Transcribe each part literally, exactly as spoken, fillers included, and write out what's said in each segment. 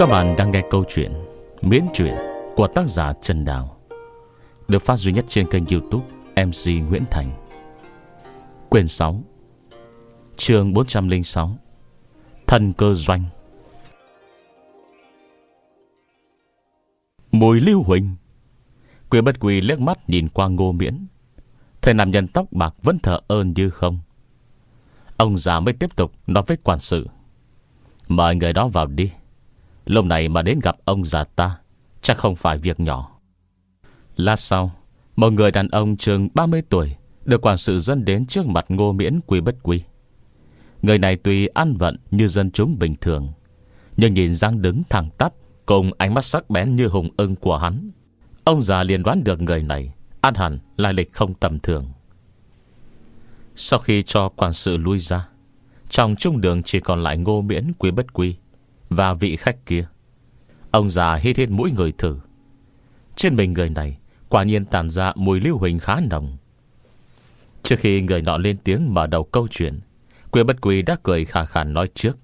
Các bạn đang nghe câu chuyện Miễn truyện của tác giả Trần Đào, được phát duy nhất trên kênh YouTube em xê Nguyễn Thành. Quyển sáu, chương bốn trăm lẻ sáu, Thần cơ doanh. Mùi lưu huỳnh. Quý Bất Quỳ liếc mắt nhìn qua Ngô Miễn, thấy nam nhân tóc bạc vẫn thờ ơn như không. Ông già mới tiếp tục nói với quản sự: mời người đó vào đi. Lúc này mà đến gặp ông già ta chắc không phải việc nhỏ. Lát sau, một người đàn ông chừng ba mươi tuổi được quản sự dẫn đến trước mặt Ngô Miễn Quý Bất Quy. Người này tuy ăn vận như dân chúng bình thường, nhưng nhìn dáng đứng thẳng tắp cùng ánh mắt sắc bén như hùng ưng của hắn, ông già liền đoán được người này ăn hẳn lai lịch không tầm thường. Sau khi cho quản sự lui ra, trong trung đường chỉ còn lại Ngô Miễn Quý Bất Quy và vị khách kia. Ông già hít hít mũi người thử. Trên mình người này quả nhiên tàn ra mùi lưu huỳnh khá nồng. Trước khi người nọ lên tiếng mở đầu câu chuyện, Quý Bất Quy đã cười khà khà nói trước: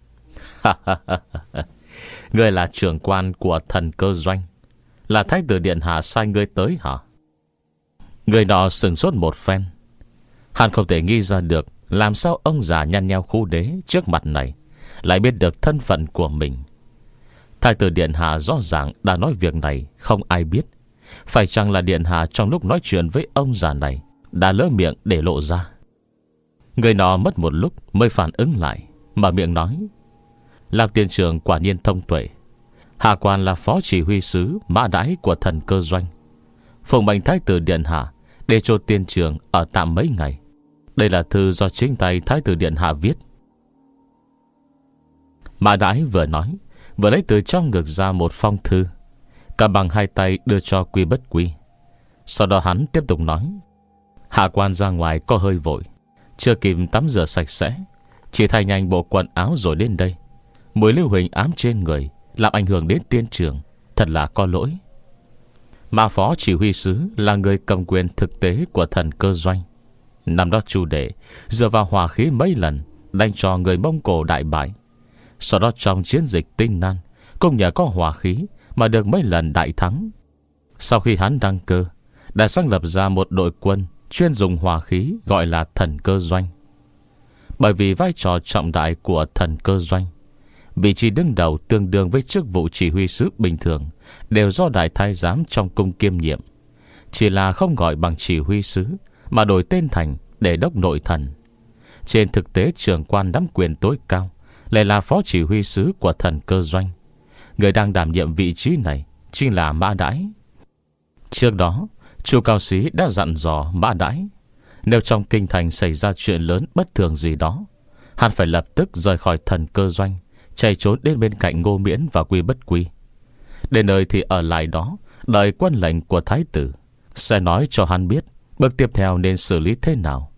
người là trưởng quan của Thần Cơ Doanh, là Thái tử điện hạ sai ngươi tới hả? Người nọ sừng sốt một phen. Hắn không thể nghi ra được làm sao ông già nhăn nheo khu đế trước mặt này lại biết được thân phận của mình. Thái tử điện hạ rõ ràng đã nói việc này không ai biết. Phải chăng là điện hạ trong lúc nói chuyện với ông già này đã lỡ miệng để lộ ra? Người nọ mất một lúc mới phản ứng lại, mở miệng nói: Lạc tiên trưởng quả nhiên thông tuệ. Hạ quan là phó chỉ huy sứ mã đãi của Thần Cơ Doanh, phụng mệnh Thái tử điện hạ để cho tiên trưởng ở tạm mấy ngày. Đây là thư do chính tay Thái tử điện hạ viết. Mã đãi vừa nói vừa lấy từ trong ngực ra một phong thư, cả bằng hai tay đưa cho Quý Bất Quy. Sau đó hắn tiếp tục nói: hạ quan ra ngoài có hơi vội, chưa kịp tắm rửa sạch sẽ, chỉ thay nhanh bộ quần áo rồi đến đây. Mùi lưu huỳnh ám trên người làm ảnh hưởng đến tiên trường, thật là có lỗi. Mà phó chỉ huy sứ là người cầm quyền thực tế của Thần Cơ Doanh. Năm đó Chu Đệ dựa vào hỏa khí mấy lần đánh cho người Mông Cổ đại bại. Sau đó trong chiến dịch Tinh Nan cũng nhờ có hỏa khí mà được mấy lần đại thắng. Sau khi hắn đăng cơ, đã sáng lập ra một đội quân chuyên dùng hỏa khí gọi là Thần Cơ Doanh. Bởi vì vai trò trọng đại của Thần Cơ Doanh, vị trí đứng đầu tương đương với chức vụ chỉ huy sứ bình thường đều do đại thái giám trong cung kiêm nhiệm, chỉ là không gọi bằng chỉ huy sứ mà đổi tên thành để đốc nội thần. Trên thực tế, trưởng quan nắm quyền tối cao lại là phó chỉ huy sứ của Thần Cơ Doanh. Người đang đảm nhiệm vị trí này chính là Mã Đãi. Trước đó, Chu Cao Xí đã dặn dò Mã Đãi, nếu trong kinh thành xảy ra chuyện lớn bất thường gì đó, hắn phải lập tức rời khỏi Thần Cơ Doanh, chạy trốn đến bên cạnh Ngô Miễn và Quý Bất Quy. Đến nơi thì ở lại đó, đợi quân lệnh của thái tử, sẽ nói cho hắn biết bước tiếp theo nên xử lý thế nào.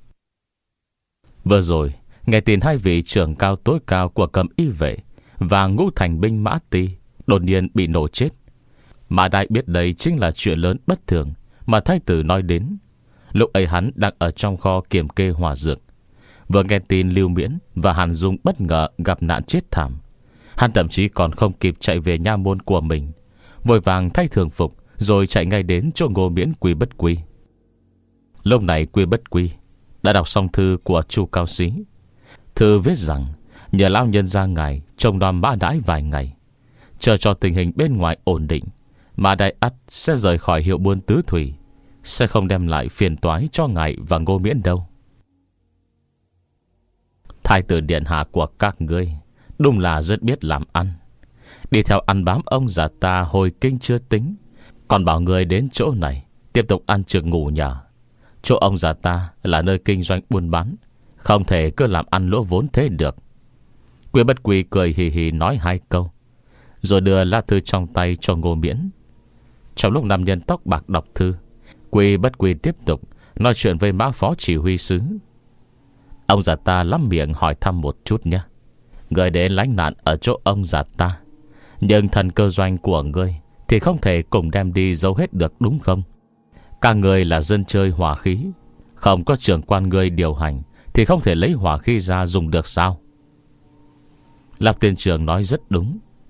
Vừa rồi nghe tin hai vị trưởng cao tối cao của Cẩm Y vệ và Ngũ Thành binh Mã Ti đột nhiên bị nổ chết. Mã Đại biết đây chính là chuyện lớn bất thường mà thái tử nói đến. Lúc ấy hắn đang ở trong kho kiểm kê hỏa dược, vừa nghe tin Lưu Miễn và Hàn Dung bất ngờ gặp nạn chết thảm. Hắn thậm chí còn không kịp chạy về nha môn của mình, vội vàng thay thường phục rồi chạy ngay đến chỗ Ngô Miễn Quý Bất Quy. Lúc này Quý Bất Quy đã đọc xong thư của Chu Cao Xí. Thư viết rằng nhờ lão nhân ra ngài trông nom Mã Đãi vài ngày, chờ cho tình hình bên ngoài ổn định, Mã Đại ắt sẽ rời khỏi hiệu buôn tứ thủy, sẽ không đem lại phiền toái cho ngài và Ngô Miễn đâu. Thái tử điện hạ của các ngươi đúng là rất biết làm ăn. Đi theo ăn bám ông già ta hồi kinh chưa tính, còn bảo người đến chỗ này tiếp tục ăn trực ngủ nhờ. Chỗ ông già ta là nơi kinh doanh buôn bán, không thể cứ làm ăn lỗ vốn thế được. Quý Bất Quy cười hì hì nói hai câu, rồi đưa lá thư trong tay cho Ngô Miễn. Trong lúc nam nhân tóc bạc đọc thư, Quý Bất Quy tiếp tục nói chuyện với Mã phó chỉ huy sứ. Ông già ta lắm miệng hỏi thăm một chút nhé. Người đến lánh nạn ở chỗ ông già ta, nhưng Thần Cơ Doanh của ngươi thì không thể cùng đem đi giấu hết được đúng không? Các người là dân chơi hỏa khí, không có trưởng quan ngươi điều hành thì không thể lấy hỏa khí ra dùng được sao? Lạc tiên trưởng nói rất đúng.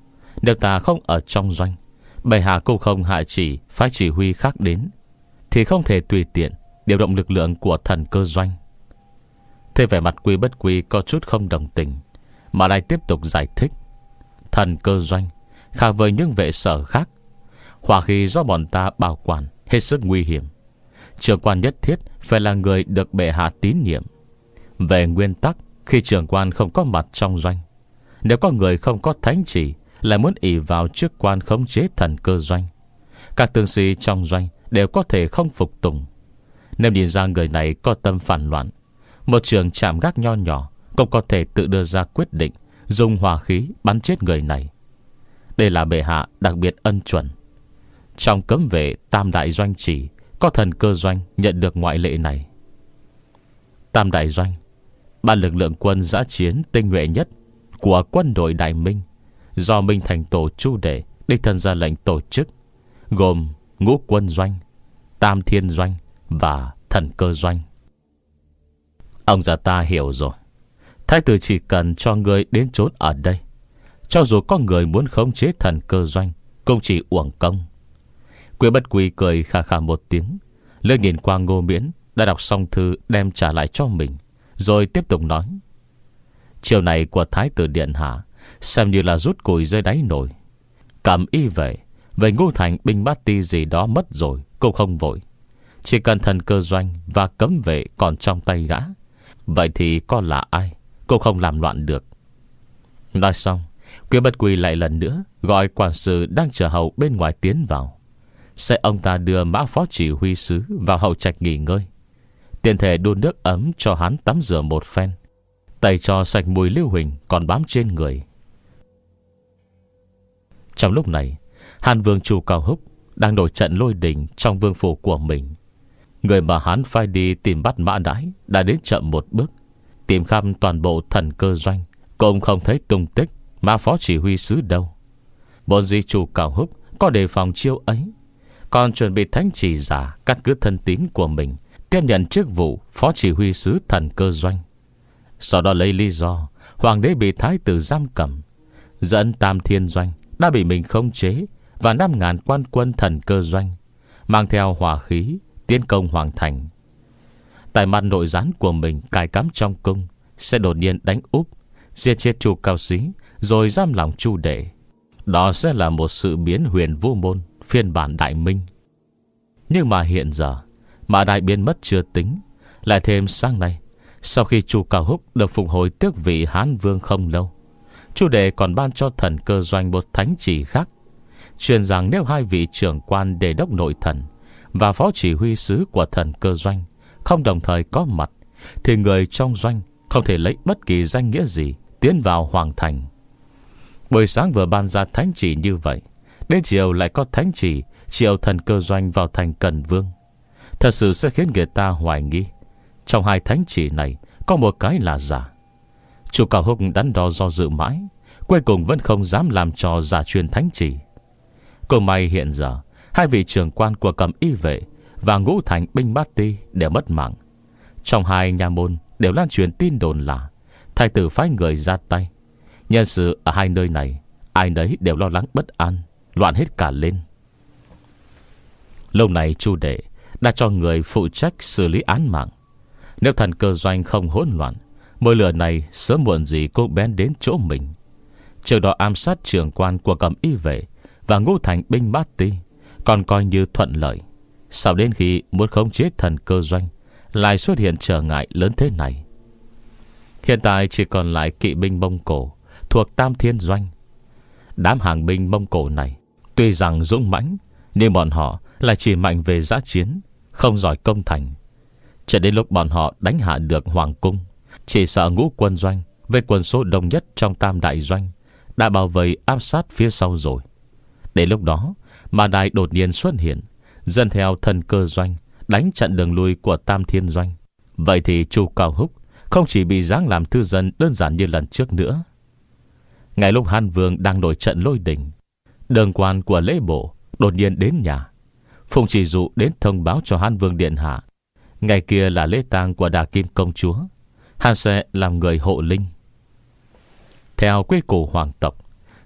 Nếu ta không ở trong doanh, bệ hạ cũng không hạ chỉ phải chỉ huy khác đến, thì không thể tùy tiện điều động lực lượng của thần cơ doanh. Thế vẻ mặt Quy Bất Quy có chút không đồng tình, mà lại tiếp tục giải thích. Thần cơ doanh khác với những vệ sở khác, hỏa khí do bọn ta bảo quản hết sức nguy hiểm. Trưởng quan nhất thiết phải là người được bệ hạ tín nhiệm. Về nguyên tắc, khi trưởng quan không có mặt trong doanh, nếu có người không có thánh chỉ lại muốn ỷ vào chức quan khống chế thần cơ doanh, các tướng sĩ trong doanh đều có thể không phục tùng. Nếu nhìn ra người này có tâm phản loạn, một trường chạm gác nho nhỏ cũng có thể tự đưa ra quyết định dùng hỏa khí bắn chết người này. Đây là bệ hạ đặc biệt ân chuẩn. Trong cấm vệ tam đại doanh chỉ có thần cơ doanh nhận được ngoại lệ này. Tam đại doanh, ban lực lượng quân dã chiến tinh nhuệ nhất của quân đội Đại Minh, do Minh Thành Tổ Chu Đệ đích thân ra lệnh tổ chức, gồm Ngũ Quân Doanh, Tam Thiên Doanh và Thần Cơ Doanh. Ông già ta hiểu rồi. Thái tử chỉ cần cho người đến trốn ở đây, cho dù có người muốn khống chế thần cơ doanh cũng chỉ uổng công. Quy Bất Quy cười khà khà một tiếng, lướt nhìn qua Ngô Miễn đã đọc xong thư đem trả lại cho mình, rồi tiếp tục nói. Chiều này của Thái tử điện hạ xem như là rút củi dưới đáy nồi. Cầm y về về Ngô Thành binh bát ti gì đó mất rồi cũng không vội. Chỉ cần thần cơ doanh và cấm vệ còn trong tay gã, vậy thì có là ai cũng không làm loạn được. Nói xong, Quy Bất Quy lại lần nữa gọi quản sự đang chờ hầu bên ngoài tiến vào. Sẽ ông ta đưa Mã Phó Chỉ Huy Sứ vào hậu trạch nghỉ ngơi, tiện thể đun nước ấm cho hắn tắm rửa một phen, tẩy cho sạch mùi lưu huỳnh còn bám trên người. Trong lúc này, Hàn Vương Chu Cao Húc đang nổi trận lôi đình trong vương phủ của mình. Người mà hắn phải đi tìm bắt Mã Đãi đã đến chậm một bước. Tìm khắp toàn bộ thần cơ doanh cũng không thấy tung tích Mã Phó Chỉ Huy Sứ đâu. Bộ di Chu Cao Húc có đề phòng chiêu ấy, còn chuẩn bị thánh chỉ giả cắt cứ thân tín của mình tiếp nhận chức vụ Phó Chỉ Huy Sứ thần cơ doanh. Sau đó lấy lý do hoàng đế bị thái tử giam cầm, dẫn Tam Thiên Doanh đã bị mình khống chế, và năm ngàn quan quân thần cơ doanh mang theo hỏa khí tiến công hoàng thành. Tại mặt nội gián của mình cài cắm trong cung sẽ đột nhiên đánh úp, giết chết Chu Cao Xí, rồi giam lòng Chu Đệ. Đó sẽ là một sự biến huyền vu môn phiên bản Đại Minh. Nhưng mà hiện giờ Mã Đại biến mất chưa tính, lại thêm sáng nay, sau khi Chu Cao Húc được phục hồi tước vị Hán Vương không lâu, Chu Đệ còn ban cho thần cơ doanh một thánh chỉ khác, truyền rằng nếu hai vị trưởng quan đề đốc nội thần và phó chỉ huy sứ của thần cơ doanh không đồng thời có mặt, thì người trong doanh không thể lấy bất kỳ danh nghĩa gì tiến vào hoàng thành. Buổi sáng vừa ban ra thánh chỉ như vậy, đến chiều lại có thánh chỉ triệu thần cơ doanh vào thành Cần Vương. Thật sự sẽ khiến người ta hoài nghi trong hai thánh chỉ này có một cái là giả. Chu Cao Húc đắn đo do dự mãi, cuối cùng vẫn không dám làm trò giả truyền thánh chỉ. Cũng may hiện giờ hai vị trưởng quan của Cẩm Y Vệ và Ngũ Thành binh bát ti đều mất mạng. Trong hai nhà môn đều lan truyền tin đồn là thái tử phái người ra tay. Nhân sự ở hai nơi này ai nấy đều lo lắng bất an, loạn hết cả lên. Lâu này Chu Đệ đã cho người phụ trách xử lý án mạng. Nếu thần cơ doanh không hỗn loạn, mồi lửa này sớm muộn gì cũng bén đến chỗ mình. Trước đó ám sát trưởng quan của Cẩm Y Vệ và Ngũ Thành binh bát ti còn coi như thuận lợi. Sao đến khi muốn khống chế thần cơ doanh lại xuất hiện trở ngại lớn thế này? Hiện tại chỉ còn lại kỵ binh Mông Cổ thuộc Tam Thiên Doanh. Đám hàng binh Mông Cổ này tuy rằng dũng mãnh, nhưng bọn họ lại chỉ mạnh về dã chiến, không giỏi công thành. Cho đến lúc bọn họ đánh hạ được hoàng cung, chỉ sợ Ngũ Quân Doanh với quân số đông nhất trong Tam Đại Doanh đã bao vây áp sát phía sau rồi. Đến lúc đó Mã Đại đột nhiên xuất hiện, dân theo thần cơ doanh đánh chặn đường lui của Tam Thiên Doanh. Vậy thì Chu Cao Húc không chỉ bị giáng làm thư dân đơn giản như lần trước nữa. Ngay lúc Hán Vương đang nổi trận lôi đình, đường quan của lễ bộ đột nhiên đến nhà. Phùng Chỉ Dụ đến thông báo cho Hán Vương điện hạ, ngày kia là lễ tang của Đà Kim công chúa, hắn sẽ làm người hộ linh. Theo quy củ hoàng tộc,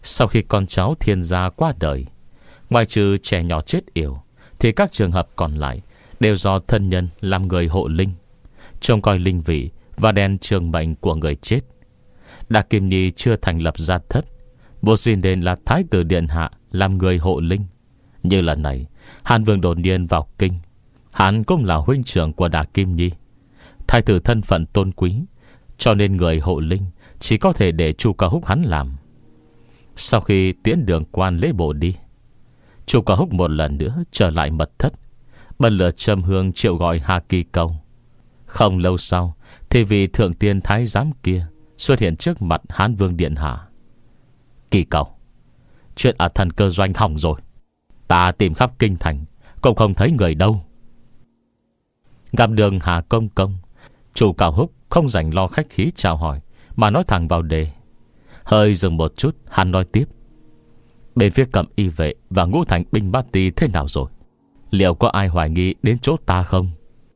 Sau khi con cháu thiên gia qua đời, ngoài trừ trẻ nhỏ chết yểu, thì các trường hợp còn lại đều do thân nhân làm người hộ linh, trông coi linh vị và đèn trường mệnh của người chết. Đa Kim Nhi chưa thành lập gia thất, vô xin đến là Thái tử điện hạ làm người hộ linh. Như lần này Hàn Vương đột nhiên vào kinh, hắn cũng là huynh trưởng của Đa Kim Nhi, thái tử thân phận tôn quý, cho nên người hộ linh chỉ có thể để Chu Cao Húc hắn làm. Sau khi tiễn Đường Quan lễ bộ đi, Chu Cao Húc một lần nữa trở lại mật thất, bật lửa châm hương triệu gọi Hà Kỳ Cầu. Không lâu sau thì vị thượng tiên thái giám kia xuất hiện trước mặt Hán Vương điện hạ. Kỳ Cầu, chuyện ở Thần Cơ Doanh hỏng rồi. Ta tìm khắp kinh thành cũng không thấy người đâu. Gặp đường Hà Công Công, Chu Cao Húc không dành lo khách khí chào hỏi, mà nói thẳng vào đề. Hơi dừng một chút, hắn nói tiếp. Bên phía Cẩm Y vệ và Ngũ Thành binh Bát Ti thế nào rồi? Liệu có ai hoài nghi đến chỗ ta không?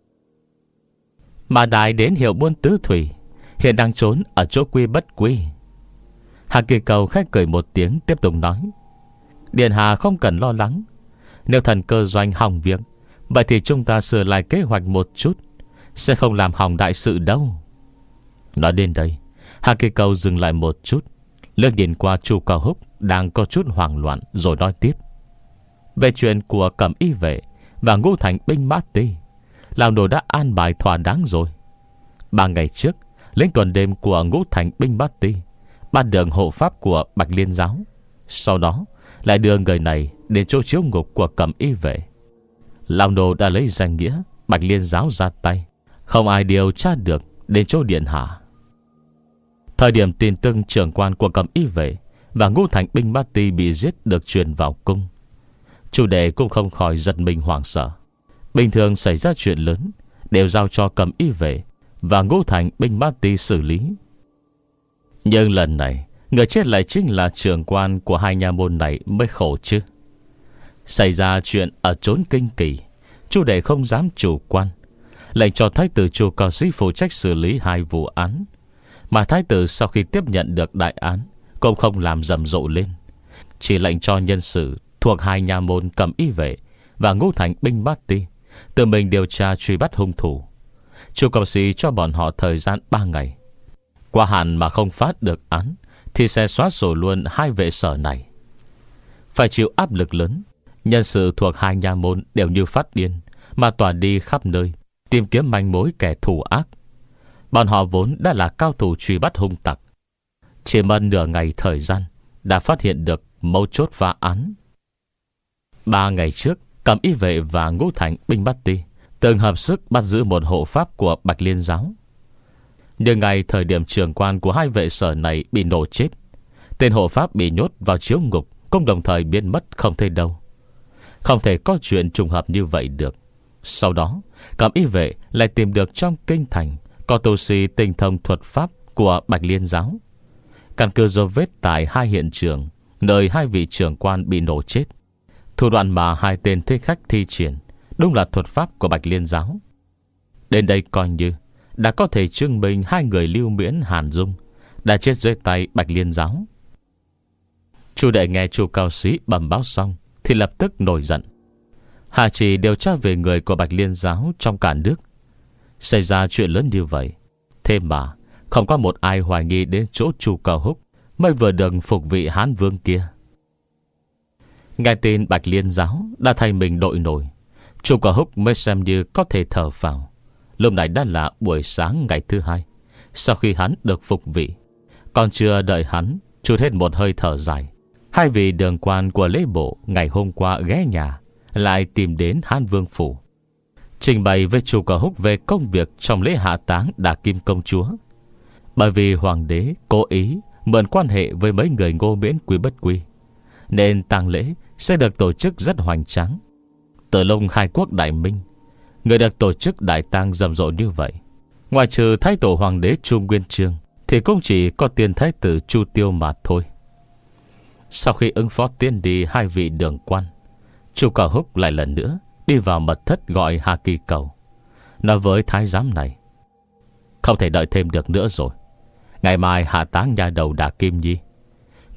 Mà đại đến hiệu buôn tứ thủy, hiện đang trốn ở chỗ quy bất quy. Hà Kỳ Cầu khách cười một tiếng, tiếp tục nói. Điện hạ không cần lo lắng. Nếu Thần Cơ Doanh hỏng việc, vậy thì chúng ta sửa lại kế hoạch một chút, sẽ không làm hỏng đại sự đâu. Nói đến đây, Hà Kỳ Cầu dừng lại một chút, lướt nhìn qua Chu Cao Húc đang có chút hoảng loạn, rồi nói tiếp. Về chuyện của Cẩm Y vệ và Ngũ Thành binh Mã Ti, lão nô đã an bài thỏa đáng rồi. Ba ngày trước, lính tuần đêm của Ngũ Thành binh Mã Ti bắt được hộ pháp của Bạch Liên giáo, sau đó lại đưa người này đến chỗ chiếu ngục của Cẩm Y vệ. Lão nô đã lấy danh nghĩa Bạch Liên giáo ra tay, không ai điều tra được đến chỗ điện hạ. Thời điểm tin tức trưởng quan của Cẩm Y vệ và Ngũ Thành binh Mã Ti bị giết được truyền vào cung, chủ đề cũng không khỏi giật mình hoảng sợ. Bình thường xảy ra chuyện lớn đều giao cho Cẩm Y vệ và Ngũ Thành binh Mã Ti xử lý, nhưng lần này người chết lại chính là trưởng quan của hai nhà môn này mới khổ chứ. Xảy ra chuyện ở trốn kinh kỳ, chủ đề không dám chủ quan, lệnh cho thái tử Chu Cao Sĩ phụ trách xử lý hai vụ án. Mà thái tử sau khi tiếp nhận được đại án cũng không làm rầm rộ lên, chỉ lệnh cho nhân sự thuộc hai nhà môn Cẩm Y vệ và Ngũ Thành binh Mã Ti tự mình điều tra truy bắt hung thủ. Chu Cao Sĩ cho bọn họ thời gian ba ngày, qua hạn mà không phát được án thì sẽ xóa sổ luôn hai vệ sở này. Phải chịu áp lực lớn, nhân sự thuộc hai nhà môn đều như phát điên mà tỏa đi khắp nơi tìm kiếm manh mối kẻ thù ác. Bọn họ vốn đã là cao thủ truy bắt hung tặc, chỉ mất nửa ngày thời gian đã phát hiện được mấu chốt phá án. Ba ngày trước, Cẩm Y vệ và Ngũ Thành binh Mã Ti từng hợp sức bắt giữ một hộ pháp của Bạch Liên giáo. Nhưng ngày thời điểm trưởng quan của hai vệ sở này bị nổ chết, tên hộ pháp bị nhốt vào chiếu ngục cũng đồng thời biến mất không thấy đâu. Không thể có chuyện trùng hợp như vậy được. Sau đó, Cẩm Y vệ lại tìm được trong kinh thành có tu sĩ tinh thông thuật pháp của Bạch Liên giáo. Căn cứ dấu vết tại hai hiện trường nơi hai vị trưởng quan bị nổ chết, thủ đoạn mà hai tên thích khách thi triển đúng là thuật pháp của Bạch Liên giáo. Đến đây coi như đã có thể chứng minh hai người Lưu Miễn, Hàn Dung đã chết dưới tay Bạch Liên giáo. Chu đệ nghe Chu Cao Sĩ bẩm báo xong thì lập tức nổi giận. Hà chỉ điều tra về người của Bạch Liên giáo trong cả nước. Xảy ra chuyện lớn như vậy, thế mà không có một ai hoài nghi đến chỗ Chu Cao Húc mới vừa được phục vị Hán Vương kia. Nghe tin Bạch Liên giáo đã thay mình đội nổi, Chu Cao Húc mới xem như có thể thở phào. Lúc này đã là buổi sáng ngày thứ hai sau khi hắn được phục vị. Còn chưa đợi hắn trút hết một hơi thở dài, hai vị đường quan của lễ bộ ngày hôm qua ghé nhà lại tìm đến Hán Vương phủ, trình bày với Chu Cao Húc về công việc trong lễ hạ táng Đả Kim công chúa. Bởi vì hoàng đế cố ý mượn quan hệ với mấy người Ngô Miễn Quý Bất Quy, nên tang lễ sẽ được tổ chức rất hoành tráng. Từ lúc khai quốc đại minh, người được tổ chức đại tang rầm rộ như vậy, ngoài trừ thái tổ hoàng đế Chu Nguyên Chương thì cũng chỉ có tiên thái tử Chu Tiêu mà thôi. Sau khi ứng phó tiên đi hai vị đường quan, Chu Cao Húc lại lần nữa đi vào mật thất gọi Hà Kỳ Cầu, nói với thái giám này: không thể đợi thêm được nữa rồi, ngày mai hạ táng nhà đầu Đả Kim Nhi.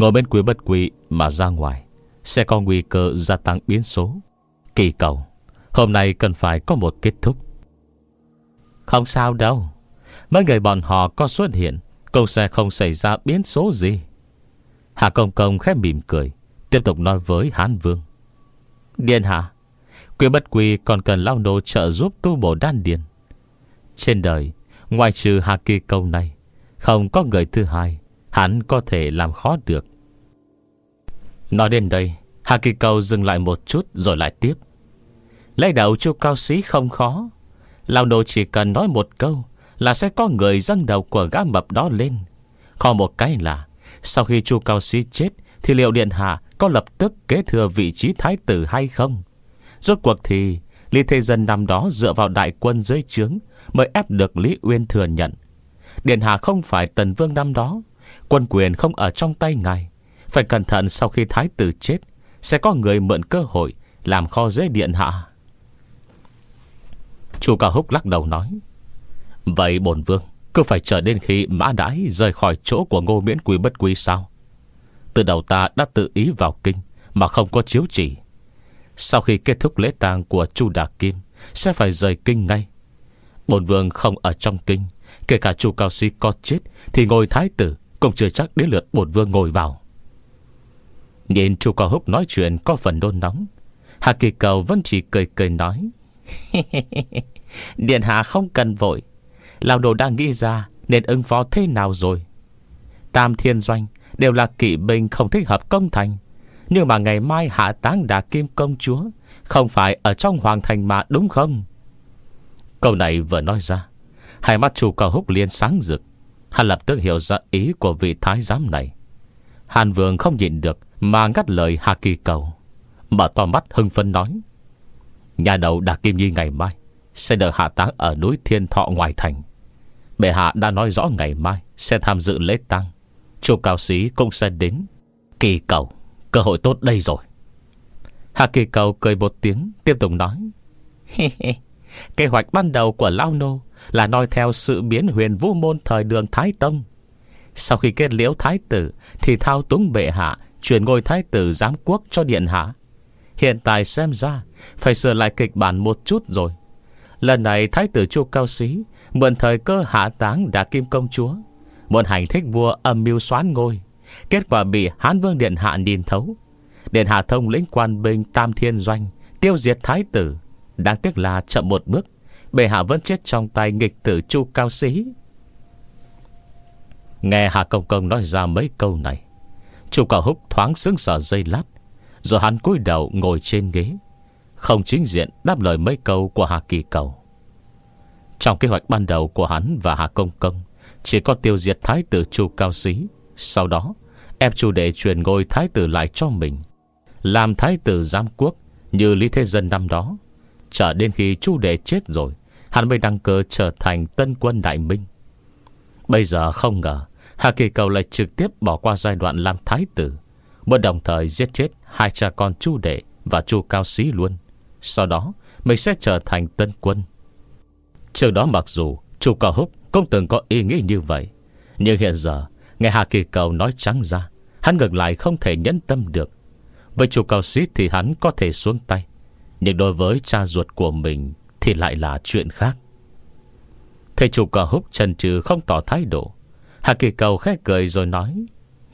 Ngồi bên Quý Bất Quy mà ra ngoài sẽ có nguy cơ gia tăng biến số. Kỳ cầu, hôm nay cần phải có một kết thúc. Không sao đâu, mấy người bọn họ có xuất hiện cũng sẽ không xảy ra biến số gì. Hạ Công Công khẽ mỉm cười, tiếp tục nói với Hán Vương. Điện hạ, Quý Bất Quy còn cần lao nô trợ giúp tu bổ đan điền. Trên đời, ngoài trừ Hạ Kỳ Cầu này, không có người thứ hai hắn có thể làm khó được. Nói đến đây, Hạ Kỳ Cầu dừng lại một chút rồi lại tiếp. Lấy đầu Chu Cao Sĩ không khó. Lao nô chỉ cần nói một câu là sẽ có người dâng đầu của gã mập đó lên. Khó một cái là sau khi Chu Cao Sĩ chết thì liệu điện hạ có lập tức kế thừa vị trí thái tử hay không? Rốt cuộc thì Lý Thế Dân năm đó dựa vào đại quân dưới trướng mới ép được Lý Uyên thừa nhận. Điện hạ không phải Tần Vương năm đó, quân quyền không ở trong tay ngài. Phải cẩn thận, sau khi thái tử chết sẽ có người mượn cơ hội làm khó dễ điện hạ. Chu Cao Húc lắc đầu nói, vậy bổn vương cứ phải chờ đến khi mã đãi rời khỏi chỗ của Ngô Miễn Quý Bất Quy sao? Từ đầu ta đã tự ý vào kinh mà không có chiếu chỉ. Sau khi kết thúc lễ tang của Chu Đà Kim sẽ phải rời kinh ngay. Bổn vương không ở trong kinh, kể cả Chu Cao Sĩ có chết thì ngôi thái tử cũng chưa chắc đến lượt bổn vương ngồi vào. Nhìn Chu Cao Húc nói chuyện có phần nôn nóng, Hạ Kỳ Cầu vẫn chỉ cười cười nói, điện hạ không cần vội, lão đồ đang nghĩ ra nên ứng phó thế nào rồi. Tam Thiên Doanh đều là kỵ binh không thích hợp công thành, nhưng mà ngày mai hạ táng Đà Kim công chúa không phải ở trong hoàng thành mà, đúng không? Câu này vừa nói ra, hai mắt Chu Cao Húc liền sáng rực. Hắn lập tức hiểu ra ý của vị thái giám này. Hàn Vương không nhịn được mà ngắt lời Hạ Kỳ Cầu, mở to mắt hưng phấn nói, nhà đầu Đà Kim Nhi ngày mai sẽ được hạ táng ở núi Thiên Thọ ngoài thành. Bệ hạ đã nói rõ ngày mai sẽ tham dự lễ tang, Chu Cao Sĩ cũng sẽ đến. Kỳ Cầu, cơ hội tốt đây rồi. Hạ Kỳ Cầu cười một tiếng, tiếp tục nói, kế hoạch ban đầu của Lao Nô là noi theo sự biến Huyền Vũ Môn thời Đường Thái Tông. Sau khi kết liễu thái tử thì thao túng bệ hạ chuyển ngôi thái tử giám quốc cho điện hạ. Hiện tại xem ra phải sửa lại kịch bản một chút rồi. Lần này thái tử Chu Cao Sĩ mượn thời cơ hạ táng Đà Kim công chúa, muốn hành thích vua âm mưu soán ngôi. Kết quả bị Hán Vương điện hạ nhìn thấu. Điện hạ thông lĩnh quan binh Tam Thiên Doanh tiêu diệt thái tử. Đáng tiếc là chậm một bước, bệ hạ vẫn chết trong tay nghịch tử Chu Cao Sĩ. Nghe Hạ Công Công nói ra mấy câu này, Chu Cao Húc thoáng sững sờ giây lát, rồi hắn cúi đầu ngồi trên ghế, không chính diện đáp lời mấy câu của Hạ Kỳ Cầu. Trong kế hoạch ban đầu của hắn và Hạ Công Công chỉ có tiêu diệt thái tử Chu Cao Sĩ, sau đó ép Chu Đệ truyền ngôi thái tử lại cho mình, làm thái tử giám quốc như Lý Thế Dân năm đó. Chờ đến khi Chu Đệ chết rồi, hắn mới đăng cơ trở thành Tân Quân Đại Minh. Bây giờ không ngờ Hạ Kỳ Cầu lại trực tiếp bỏ qua giai đoạn làm thái tử, muốn đồng thời giết chết hai cha con Chu Đệ và Chu Cao Sĩ luôn. Sau đó mình sẽ trở thành Tân Quân. Trước đó mặc dù Chu Cao Húc cũng từng có ý nghĩ như vậy, nhưng hiện giờ nghe Hạ Kỳ Cầu nói trắng ra, hắn ngược lại không thể nhẫn tâm được. Với Chu Cao Sĩ thì hắn có thể xuống tay, nhưng đối với cha ruột của mình thì lại là chuyện khác. Thầy Chu Cao Húc chần chừ không tỏ thái độ, Hạ Kỳ Cầu khẽ cười rồi nói,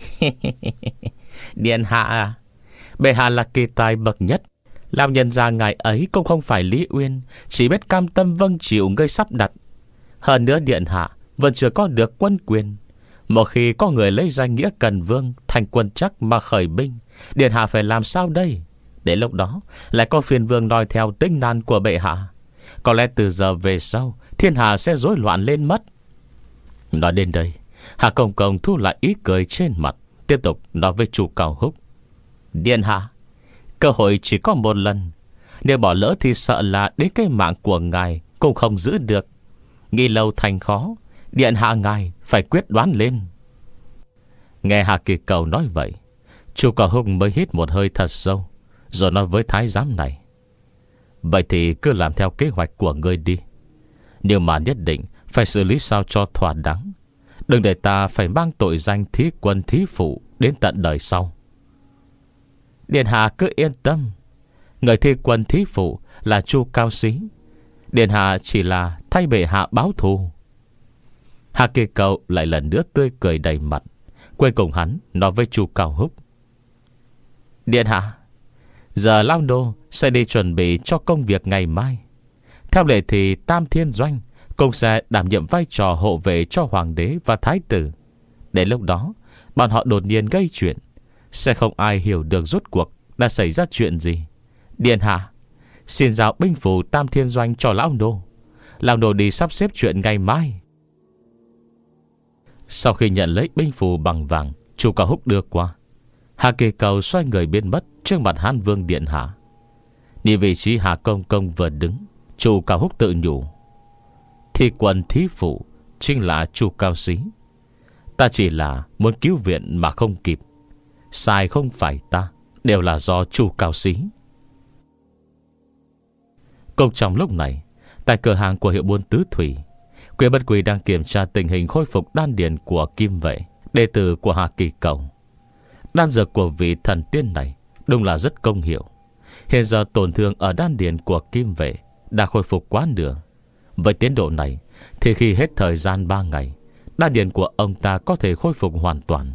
điện hạ à, bệ hạ là kỳ tài bậc nhất, làm nhân gia ngài ấy cũng không phải Lý Uyên chỉ biết cam tâm vâng chịu ngươi sắp đặt. Hơn nữa điện hạ vẫn chưa có được quân quyền. Một khi có người lấy danh nghĩa Cần Vương thành quân chắc mà khởi binh, điện hạ phải làm sao đây? Đến lúc đó lại có phiền vương nói theo tính nan của bệ hạ. Có lẽ từ giờ về sau thiên hạ sẽ rối loạn lên mất. Nói đến đây, Hạ Công Công thu lại ý cười trên mặt, tiếp tục nói với Chu Cao Húc, điện hạ, cơ hội chỉ có một lần, nếu bỏ lỡ thì sợ là đến cái mạng của ngài cũng không giữ được. Nghĩ lâu thành khó, điện hạ ngài phải quyết đoán lên. Nghe Hạ Kỳ Cầu nói vậy, Chu Cao Húc mới hít một hơi thật sâu, rồi nói với thái giám này, vậy thì cứ làm theo kế hoạch của ngươi đi, nhưng mà nhất định phải xử lý sao cho thỏa đáng. Đừng để ta phải mang tội danh thí quân thí phụ đến tận đời sau. Điện hạ cứ yên tâm, người thi quân thí phụ là Chu Cao Xí, điện hạ chỉ là thay bệ hạ báo thù. Hà Kỳ Cầu lại lần nữa tươi cười đầy mặt. Cuối cùng hắn nói với Chu Cao Húc: Điện hạ, giờ Lao Nô sẽ đi chuẩn bị cho công việc ngày mai. Theo lệ thì Tam Thiên Doanh cũng sẽ đảm nhiệm vai trò hộ vệ cho hoàng đế và thái tử. Đến lúc đó bọn họ đột nhiên gây chuyện, sẽ không ai hiểu được rốt cuộc đã xảy ra chuyện gì. Điện hạ, xin giao binh phủ Tam Thiên Doanh cho Lão Nô. Lão Nô đi sắp xếp chuyện ngày mai. Sau khi nhận lấy binh phù bằng vàng Chu Cao Húc đưa qua, Hà Kỳ Cầu xoay người biến mất trước mặt Hán Vương điện hạ. Nhìn vị trí Hà Công Công vừa đứng, Chu Cao Húc tự nhủ: Thi quân thí phụ chính là Chu Cao Xí. Ta chỉ là muốn cứu viện mà không kịp. Sai không phải ta, đều là do Chu Cao Xí. Cùng trong lúc này, tại cửa hàng của hiệu buôn Tứ Thủy, Quỷ Bất Quỷ đang kiểm tra tình hình khôi phục đan điền của Kim Vệ, đệ tử của Hà Kỳ Cầu. Đan dược của vị thần tiên này đúng là rất công hiệu. Hiện giờ tổn thương ở đan điền của Kim Vệ đã khôi phục quá nửa. Với tiến độ này thì khi hết thời gian ba ngày, đan điền của ông ta có thể khôi phục hoàn toàn.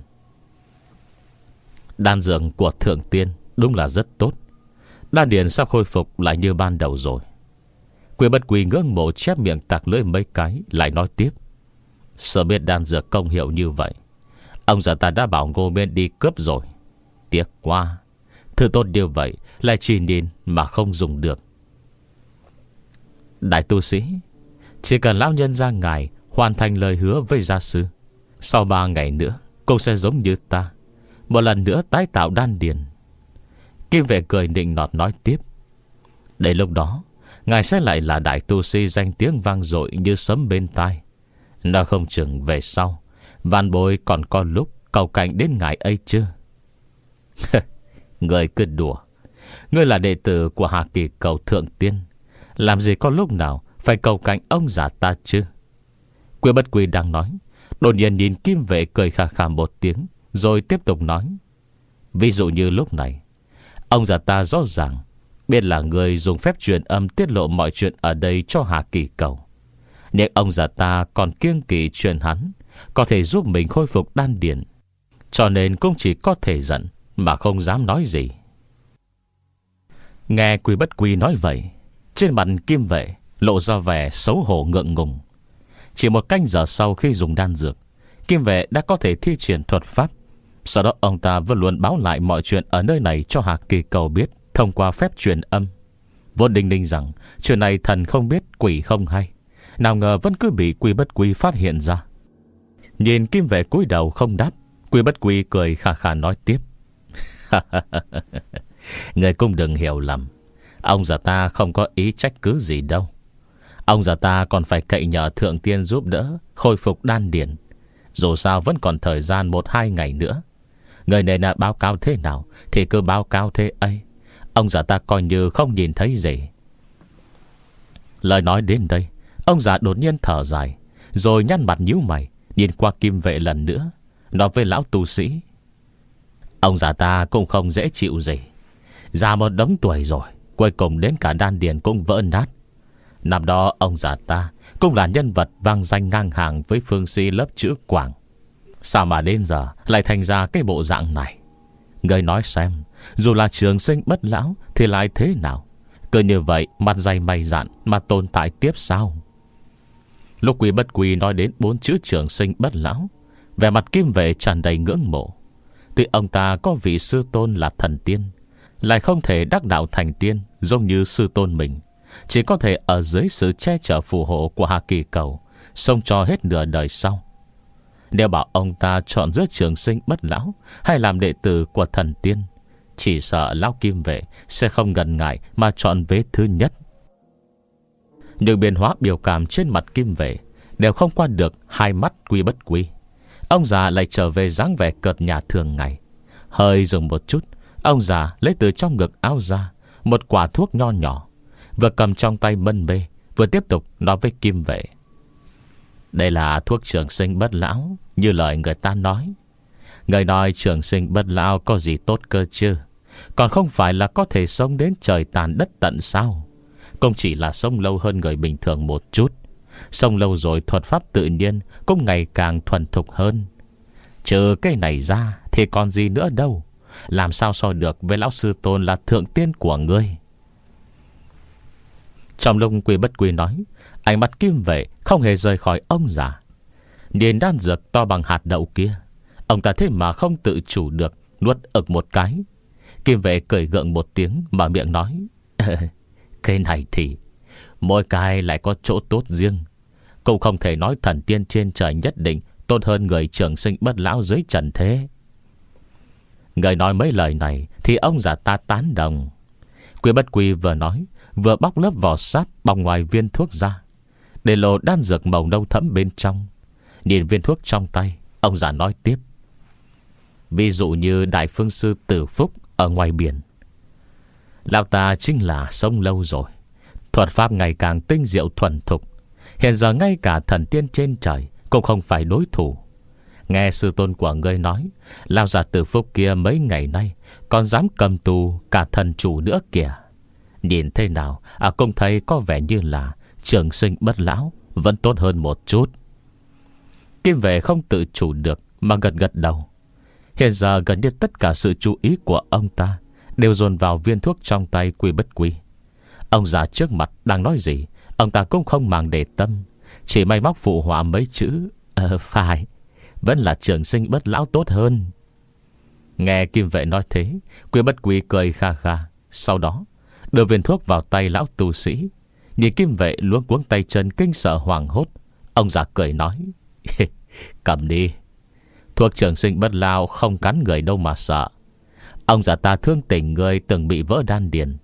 Đan dược của thượng tiên đúng là rất tốt. Đan điền sắp khôi phục lại như ban đầu rồi. Quỷ Bất Quỷ ngưỡng mộ chép miệng tạc lưỡi mấy cái, lại nói tiếp: Sợ biết đan dược công hiệu như vậy, ông già ta đã bảo Ngô Miên đi cướp rồi. Tiếc quá, thứ tốt như vậy lại chỉ nhìn mà không dùng được. Đại tu sĩ, chỉ cần lão nhân gia ngài hoàn thành lời hứa với gia sư, sau ba ngày nữa cũng sẽ giống như ta, một lần nữa tái tạo đan điền. Kim Vệ cười nịnh nọt nói tiếp: Đến lúc đó ngài sẽ lại là đại tu sĩ danh tiếng vang dội như sấm bên tai. Nó không chừng về sau van bối còn có lúc cầu cạnh đến ngài ấy chứ. Người cứ đùa. Ngươi là đệ tử của Hà Kỳ Cầu thượng tiên, làm gì có lúc nào phải cầu cạnh ông già ta chứ. Quỷ Bất Quỷ đang nói, đột nhiên nhìn Kim Vệ cười khà khà một tiếng, rồi tiếp tục nói: Ví dụ như lúc này, ông già ta rõ ràng biết là người dùng phép truyền âm tiết lộ mọi chuyện ở đây cho Hà Kỳ Cầu, nhưng ông già ta còn kiêng kỵ truyền hắn có thể giúp mình khôi phục đan điền, cho nên cũng chỉ có thể giận mà không dám nói gì. Nghe Quỷ Bất Quỷ nói vậy, trên mặt Kim Vệ lộ ra vẻ xấu hổ ngượng ngùng. Chỉ một canh giờ sau khi dùng đan dược, Kim Vệ đã có thể thi triển thuật pháp. Sau đó ông ta vẫn luôn báo lại mọi chuyện ở nơi này cho Hà Kỳ Cầu biết thông qua phép truyền âm. Vốn đinh ninh rằng chuyện này thần không biết quỷ không hay, nào ngờ vẫn cứ bị Quỷ Bất Quỷ phát hiện ra. Nhìn Kim Vệ cúi đầu không đáp, Quỷ Bất Quỷ cười khà khà nói tiếp: Người cũng đừng hiểu lầm, ông già ta không có ý trách cứ gì đâu. Ông già ta còn phải cậy nhờ thượng tiên giúp đỡ khôi phục đan điền. Dù sao vẫn còn thời gian một hai ngày nữa. Người này đã báo cáo thế nào thì cứ báo cáo thế ấy. Ông già ta coi như không nhìn thấy gì. Lời nói đến đây, ông già đột nhiên thở dài, rồi nhăn mặt nhíu mày, nhìn qua Kim Vệ lần nữa, nói với lão tu sĩ: Ông già ta cũng không dễ chịu gì. Già một đống tuổi rồi, cuối cùng đến cả đan điền cũng vỡ nát. Năm đó ông già ta cũng là nhân vật vang danh ngang hàng với phương sĩ lớp chữ Quảng. Sao mà đến giờ lại thành ra cái bộ dạng này? Người nói xem, dù là trường sinh bất lão thì lại thế nào? Cứ như vậy mặt dày mày dạn mà tồn tại tiếp sao? Lúc Quỷ Bất Quỷ nói đến bốn chữ trường sinh bất lão, vẻ mặt Kim Vệ tràn đầy ngưỡng mộ. Tuy ông ta có vị sư tôn là thần tiên, lại không thể đắc đạo thành tiên giống như sư tôn mình, chỉ có thể ở dưới sự che chở phù hộ của Hà Kỳ Cầu sống cho hết nửa đời sau. Nếu bảo ông ta chọn giữa trường sinh bất lão hay làm đệ tử của thần tiên, chỉ sợ lão Kim Vệ sẽ không ngần ngại mà chọn vế thứ nhất. Nhưng biến hóa biểu cảm trên mặt Kim Vệ đều không qua được hai mắt Quỷ Bất Quỷ. Ông già lại trở về dáng vẻ cợt nhả thường ngày. Hơi dừng một chút, ông già lấy từ trong ngực áo ra một quả thuốc nho nhỏ, vừa cầm trong tay mân mê, vừa tiếp tục nói với Kim Vệ: Đây là thuốc trường sinh bất lão, như lời người ta nói. Người nói trường sinh bất lão có gì tốt cơ chứ? Còn không phải là có thể sống đến trời tàn đất tận sao? Cũng chỉ là sống lâu hơn người bình thường một chút. Sống lâu rồi thuật pháp tự nhiên cũng ngày càng thuần thục hơn. Trừ cái này ra thì còn gì nữa đâu. Làm sao so được với lão sư tôn là thượng tiên của ngươi? Trong lúc Quy Bất Quy nói, ánh mắt Kim Vệ không hề rời khỏi ông già. Nhìn đan dược to bằng hạt đậu kia, ông ta thế mà không tự chủ được nuốt ực một cái. Kim Vệ cười gượng một tiếng mà miệng nói: cái này thì mỗi cái lại có chỗ tốt riêng. Cũng không thể nói thần tiên trên trời nhất định tốt hơn người trường sinh bất lão dưới trần thế. Người nói mấy lời này thì ông già ta tán đồng. Quy Bất Quy vừa nói, vừa bóc lớp vỏ sáp bọc ngoài viên thuốc ra, để lộ đan dược màu nâu thẫm bên trong. Nhìn viên thuốc trong tay, ông già nói tiếp: ví dụ như Đại Phương Sư Tử Phúc ở ngoài biển, lão ta chính là sống lâu rồi, thuật pháp ngày càng tinh diệu thuần thục. Hiện giờ ngay cả thần tiên trên trời cũng không phải đối thủ. Nghe sư tôn của ngươi nói, lão già Tử Phúc kia mấy ngày nay còn dám cầm tù cả thần chủ nữa kìa. Nhìn thế nào à, cũng thấy có vẻ như là trường sinh bất lão vẫn tốt hơn một chút. Kim Vệ không tự chủ được mà gật gật đầu. Hiện giờ gần như tất cả sự chú ý của ông ta đều dồn vào viên thuốc trong tay Quy Bất Quy. Ông già trước mặt đang nói gì, ông ta cũng không màng để tâm, chỉ may móc phụ họa mấy chữ: Ờ phải, vẫn là trường sinh bất lão tốt hơn. Nghe Kim Vệ nói thế, Quy Bất Quy cười kha kha. Sau đó đưa viên thuốc vào tay lão tu sĩ. Nhìn Kim Vệ luống cuống tay chân kinh sợ hoảng hốt, ông già cười nói: cầm đi, thuốc trường sinh bất lão không cắn người đâu mà sợ. Ông già ta thương tình người từng bị vỡ đan điền,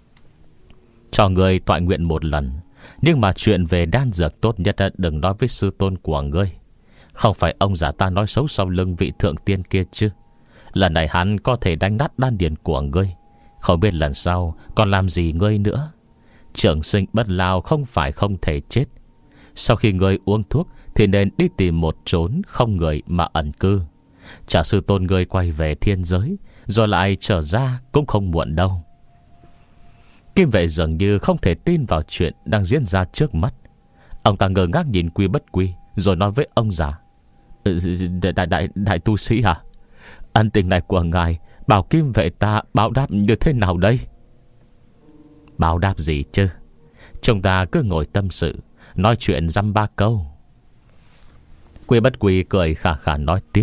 cho người toại nguyện một lần. Nhưng mà chuyện về đan dược tốt nhất đừng nói với sư tôn của ngươi. Không phải ông già ta nói xấu sau lưng vị thượng tiên kia chứ? Lần này hắn có thể đánh nát đan điền của ngươi, không biết lần sau còn làm gì ngươi nữa. Trường sinh bất lão không phải không thể chết. Sau khi ngươi uống thuốc thì nên đi tìm một chốn không người mà ẩn cư. Trả sư tôn ngươi quay về thiên giới, rồi lại trở ra cũng không muộn đâu. Kim Vệ dường như không thể tin vào chuyện đang diễn ra trước mắt. Ông ta ngơ ngác nhìn Quy Bất Quy, rồi nói với ông già: Đại, đại, đại, đại tu sĩ à, ân tình này của ngài bảo Kim Vệ ta báo đáp như thế nào đây? Báo đáp gì chứ? Chúng ta cứ ngồi tâm sự, nói chuyện dăm ba câu. Quy Bất Quy cười khà khà nói tiếp: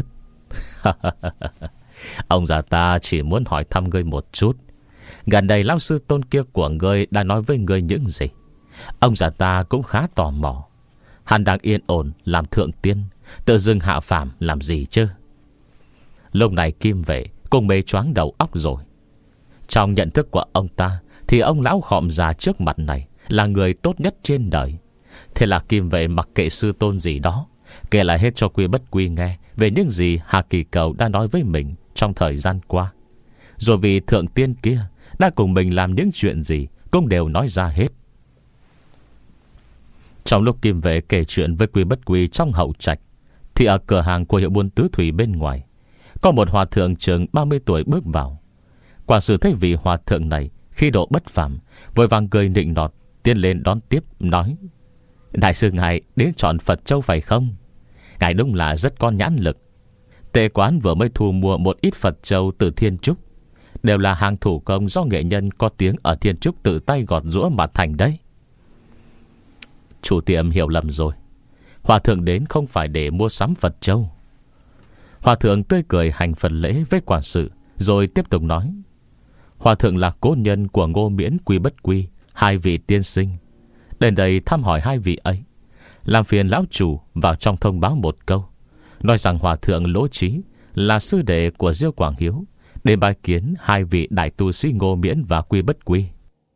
ông già ta chỉ muốn hỏi thăm ngươi một chút. Gần đây lão sư tôn kia của ngươi đã nói với ngươi những gì? Ông già ta cũng khá tò mò. Hắn đang yên ổn làm thượng tiên, tự dưng hạ phàm làm gì chứ? Lúc này Kim Vệ cũng mê choáng đầu óc rồi. Trong nhận thức của ông ta thì ông lão khọm già trước mặt này là người tốt nhất trên đời. Thế là Kim Vệ mặc kệ sư tôn gì đó, kể lại hết cho Quy Bất Quy nghe về những gì Hà Kỳ Cầu đã nói với mình trong thời gian qua. Rồi vì thượng tiên kia đã cùng mình làm những chuyện gì cũng đều nói ra hết. Trong lúc Kim Vệ kể chuyện với Quy Bất Quy trong hậu trạch, thì ở cửa hàng của hiệu buôn tứ thủy bên ngoài có một hòa thượng chừng ba mươi tuổi bước vào. Quả sự thấy vị hòa thượng này khi độ bất phàm, vội vàng cười nịnh nọt tiến lên đón tiếp, nói: Đại sư ngài đến chọn Phật Châu phải không? Ngài đúng là rất có nhãn lực. Tề quán vừa mới thu mua một ít Phật Châu từ Thiên Trúc, đều là hàng thủ công do nghệ nhân có tiếng ở Thiên Trúc tự tay gọt giũa mà thành đấy. Chủ tiệm hiểu lầm rồi, hòa thượng đến không phải để mua sắm Phật Châu. Hòa thượng tươi cười hành phần lễ với quản sự, rồi tiếp tục nói: Hòa thượng là cố nhân của Ngô Miễn, Quy Bất Quy, hai vị tiên sinh. Đến đây thăm hỏi hai vị ấy, làm phiền lão chủ vào trong thông báo một câu, nói rằng hòa thượng Lỗ Trí là sư đệ của Diêu Quảng Hiếu, để bái kiến hai vị đại tu sĩ Ngô Miễn và Quy Bất Quy.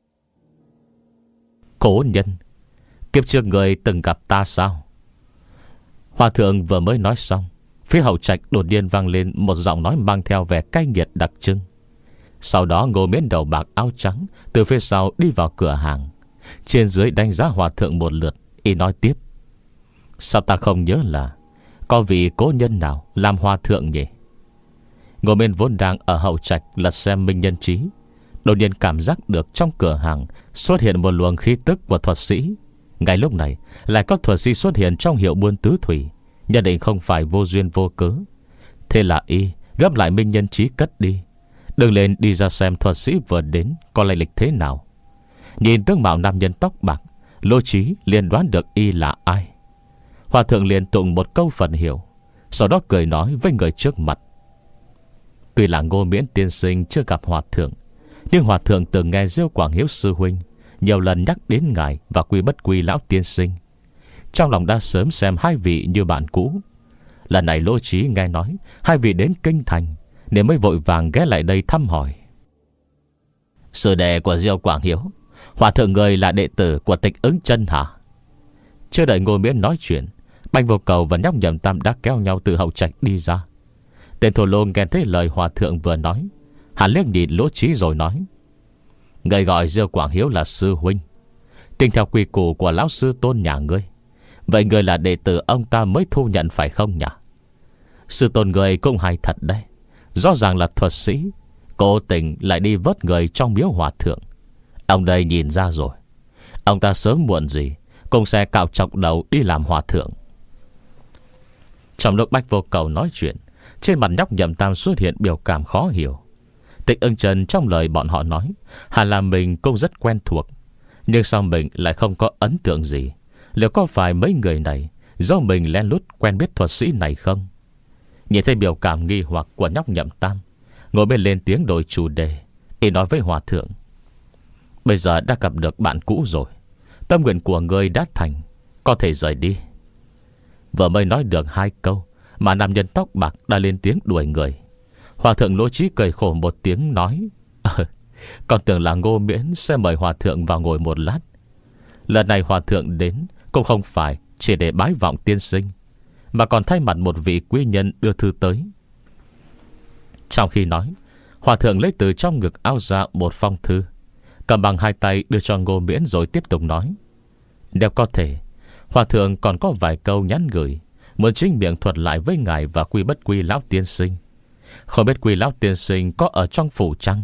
Cố nhân, kiếp trước người từng gặp ta sao? Hòa thượng vừa mới nói xong, phía hậu trạch đột nhiên vang lên một giọng nói mang theo vẻ cay nghiệt đặc trưng. Sau đó Ngô Miễn đầu bạc áo trắng từ phía sau đi vào cửa hàng, trên dưới đánh giá hòa thượng một lượt, y nói tiếp: Sao ta không nhớ là có vị cố nhân nào làm hòa thượng nhỉ? Ngô Miễn vốn đang ở hậu trạch lật xem minh nhân trí, đột nhiên cảm giác được trong cửa hàng xuất hiện một luồng khí tức của thuật sĩ. Ngay lúc này lại có thuật sĩ xuất hiện trong hiệu buôn tứ thủy, nhận định không phải vô duyên vô cớ. Thế là y gấp lại minh nhân trí cất đi, đứng lên đi ra xem thuật sĩ vừa đến có lai lịch thế nào. Nhìn tướng mạo nam nhân tóc bạc, Lỗ Trí liền đoán được y là ai. Hòa thượng liền tụng một câu Phật hiểu, sau đó cười nói với người trước mặt. Tuy là Ngô Miễn tiên sinh chưa gặp hòa thượng, nhưng hòa thượng từng nghe Diêu Quảng Hiếu sư huynh nhiều lần nhắc đến ngài và Quy Bất Quy lão tiên sinh, trong lòng đã sớm xem hai vị như bạn cũ. Lần này Lỗ Trí nghe nói hai vị đến kinh thành, nên mới vội vàng ghé lại đây thăm hỏi. Sư đệ của Diêu Quảng Hiếu, hòa thượng người là đệ tử của Tịch Ứng Chân hả? Chưa đợi Ngô Miễn nói chuyện, Banh Vô Cầu và nhóc Nhậm Tam đã kéo nhau từ hậu trạch đi ra. Tên thổ lô nghe thấy lời hòa thượng vừa nói, hắn liếc nhìn Lỗ Trí rồi nói: người gọi Diêu Quảng Hiếu là sư huynh, tinh theo quy củ của lão sư tôn nhà ngươi. Vậy người là đệ tử ông ta mới thu nhận phải không nhỉ? Sư tôn người cũng hay thật đấy, rõ ràng là thuật sĩ, cố tình lại đi vớt người trong miếu hòa thượng. Ông đây nhìn ra rồi, ông ta sớm muộn gì cũng sẽ cạo chọc đầu đi làm hòa thượng. Trong lúc Bách Vô Cầu nói chuyện, trên mặt nhóc Nhậm Tam xuất hiện biểu cảm khó hiểu. Tịch Ưng Trần trong lời bọn họ nói hẳn là mình cũng rất quen thuộc, nhưng sao mình lại không có ấn tượng gì? Liệu có phải mấy người này do mình lén lút quen biết thuật sĩ này không? Nhìn thấy biểu cảm nghi hoặc của nhóc Nhậm Tam, ngồi bên lên tiếng đổi chủ đề, y nói với hòa thượng: bây giờ đã gặp được bạn cũ rồi, tâm nguyện của người đã thành, có thể rời đi. Vừa mới nói được hai câu mà nam nhân tóc bạc đã lên tiếng đuổi người. Hòa thượng Lỗ Trí cười khổ một tiếng nói: còn tưởng là Ngô Miễn sẽ mời hòa thượng vào ngồi một lát. Lần này hòa thượng đến cũng không phải chỉ để bái vọng tiên sinh, mà còn thay mặt một vị quý nhân đưa thư tới. Trong khi nói, hòa thượng lấy từ trong ngực áo ra một phong thư, cầm bằng hai tay đưa cho Ngô Miễn rồi tiếp tục nói: nếu có thể, hòa thượng còn có vài câu nhắn gửi, muốn chính miệng thuật lại với ngài và Quy Bất Quy lão tiên sinh. Không biết Quy lão tiên sinh có ở trong phủ chăng?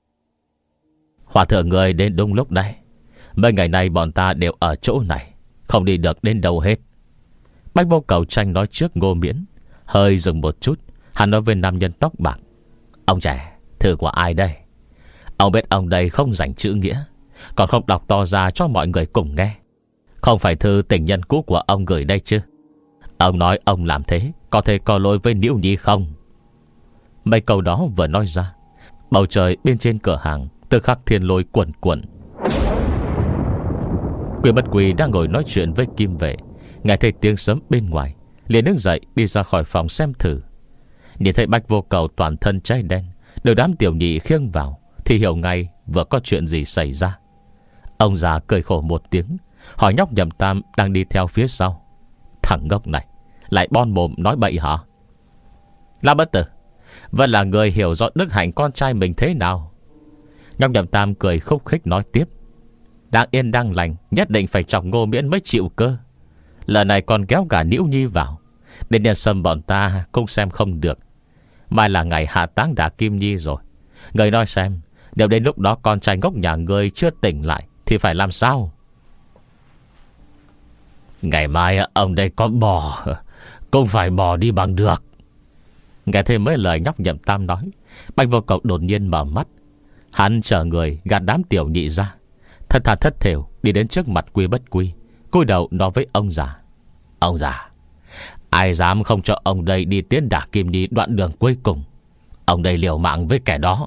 Hòa thượng người đến đúng lúc đây, mấy ngày nay bọn ta đều ở chỗ này, không đi được đến đâu hết. Bách Vô Cầu tranh nói trước Ngô Miễn, hơi dừng một chút, hắn nói với nam nhân tóc bạc: ông trẻ, thư của ai đây? Ông biết ông đây không dành chữ nghĩa, còn không đọc to ra cho mọi người cùng nghe. Không phải thư tình nhân cũ của ông gửi đây chứ? Ông nói ông làm thế có thể có lỗi với Niễu Nhi không? Mấy câu đó vừa nói ra, bầu trời bên trên cửa hàng từ khắc thiên lôi cuồn cuộn. Quy Bất Quy đang ngồi nói chuyện với Kim Vệ, nghe thấy tiếng sấm bên ngoài, liền đứng dậy đi ra khỏi phòng xem thử. Nhìn thấy Bách Vô Cầu toàn thân cháy đen, được đám tiểu nhị khiêng vào, thì hiểu ngay vừa có chuyện gì xảy ra. Ông già cười khổ một tiếng, hỏi nhóc Nhậm Tam đang đi theo phía sau: thằng ngốc này lại bon mồm nói bậy hả? La Bất Tử, vẫn là người hiểu rõ đức hạnh con trai mình thế nào. Nhóc Nhậm Tam cười khúc khích nói tiếp: đang yên đang lành, nhất định phải chọc Ngô Miễn mới chịu cơ. Lần này còn kéo cả Niễu Nhi vào, đến nhân sâm bọn ta cũng xem không được. Mai là ngày hạ táng Đả Kim Nhi rồi. Người nói xem, nếu đến lúc đó con trai ngốc nhà người chưa tỉnh lại thì phải làm sao? Ngày mai ông đây có bò, cũng phải bò đi bằng được. Nghe thêm mấy lời nhóc Nhậm Tam nói, Bách Vô Cầu đột nhiên mở mắt. Hắn chở người gạt đám tiểu nhị ra, thật thà thất thểu đi đến trước mặt Quy Bất Quy, cúi đầu nói với ông già: ông già, ai dám không cho ông đây đi tiến Đả Kim Nhi đoạn đường cuối cùng, ông đây liều mạng với kẻ đó.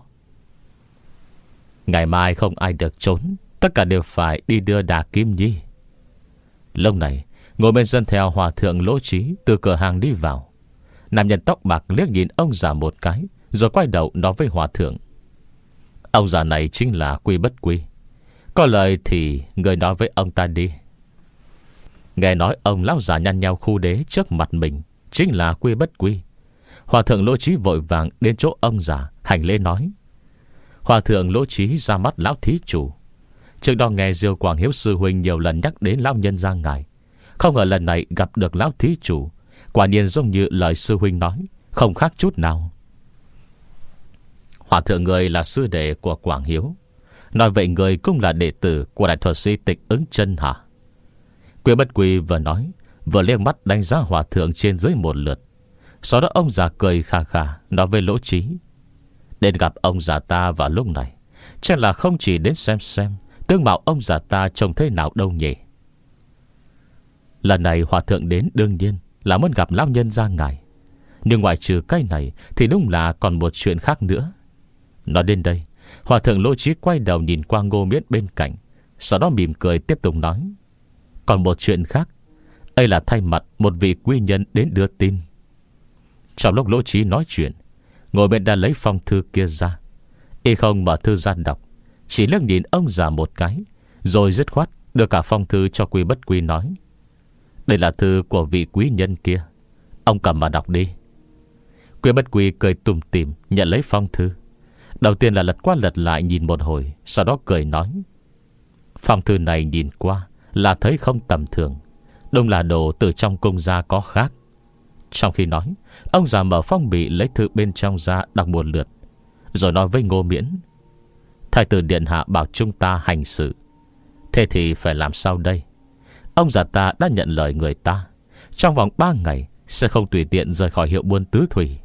Ngày mai không ai được trốn, tất cả đều phải đi đưa Đả Kim Nhi. Lúc này, ngồi bên dân theo hòa thượng Lỗ Trí từ cửa hàng đi vào. Nam nhân tóc bạc liếc nhìn ông già một cái, rồi quay đầu nói với hòa thượng: ông già này chính là Quy Bất Quy, có lời thì người nói với ông ta đi. Nghe nói ông lão già nhăn nhau khu đế trước mặt mình chính là Quy Bất Quy. Hòa thượng Lỗ Trí vội vàng đến chỗ ông già hành lễ nói: hòa thượng Lỗ Trí ra mắt lão thí chủ. Trước đó nghe Diêu Quảng Hiếu sư huynh nhiều lần nhắc đến lão nhân gia ngài, không ngờ lần này gặp được lão thí chủ, quả nhiên giống như lời sư huynh nói, không khác chút nào. Hòa thượng người là sư đệ của Quảng Hiếu, nói vậy người cũng là đệ tử của đại thuật sĩ Tịch Ứng Chân hả? Quy Bất Quy vừa nói, vừa liếc mắt đánh giá hòa thượng trên dưới một lượt. Sau đó ông già cười khà khà, nói với Lỗ Trí: đến gặp ông già ta vào lúc này, chắc là không chỉ đến xem xem tướng mạo ông già ta trông thế nào đâu nhỉ. Lần này hòa thượng đến đương nhiên là muốn gặp lão nhân gia ngài, nhưng ngoại trừ cái này thì đúng là còn một chuyện khác nữa. Nói đến đây, hòa thượng Lỗ Trí quay đầu nhìn qua Ngô Miễn bên cạnh, sau đó mỉm cười tiếp tục nói: còn một chuyện khác, đây là thay mặt một vị quý nhân đến đưa tin. Trong lúc Lỗ Trí nói chuyện, Ngô Miễn đã lấy phong thư kia ra. Y không mở thư ra đọc, chỉ liếc nhìn ông già một cái, rồi dứt khoát đưa cả phong thư cho Quy Bất Quy, nói: đây là thư của vị quý nhân kia, ông cầm mà đọc đi. Quy Bất Quy cười tủm tỉm nhận lấy phong thư. Đầu tiên là lật qua lật lại nhìn một hồi, sau đó cười nói: phong thư này nhìn qua là thấy không tầm thường, đúng là đồ từ trong cung ra có khác. Trong khi nói, ông già mở phong bì lấy thư bên trong ra đọc một lượt, rồi nói với Ngô Miễn: thái tử điện hạ bảo chúng ta hành sự, thế thì phải làm sao đây? Ông già ta đã nhận lời người ta, trong vòng ba ngày sẽ không tùy tiện rời khỏi hiệu buôn tứ thủy.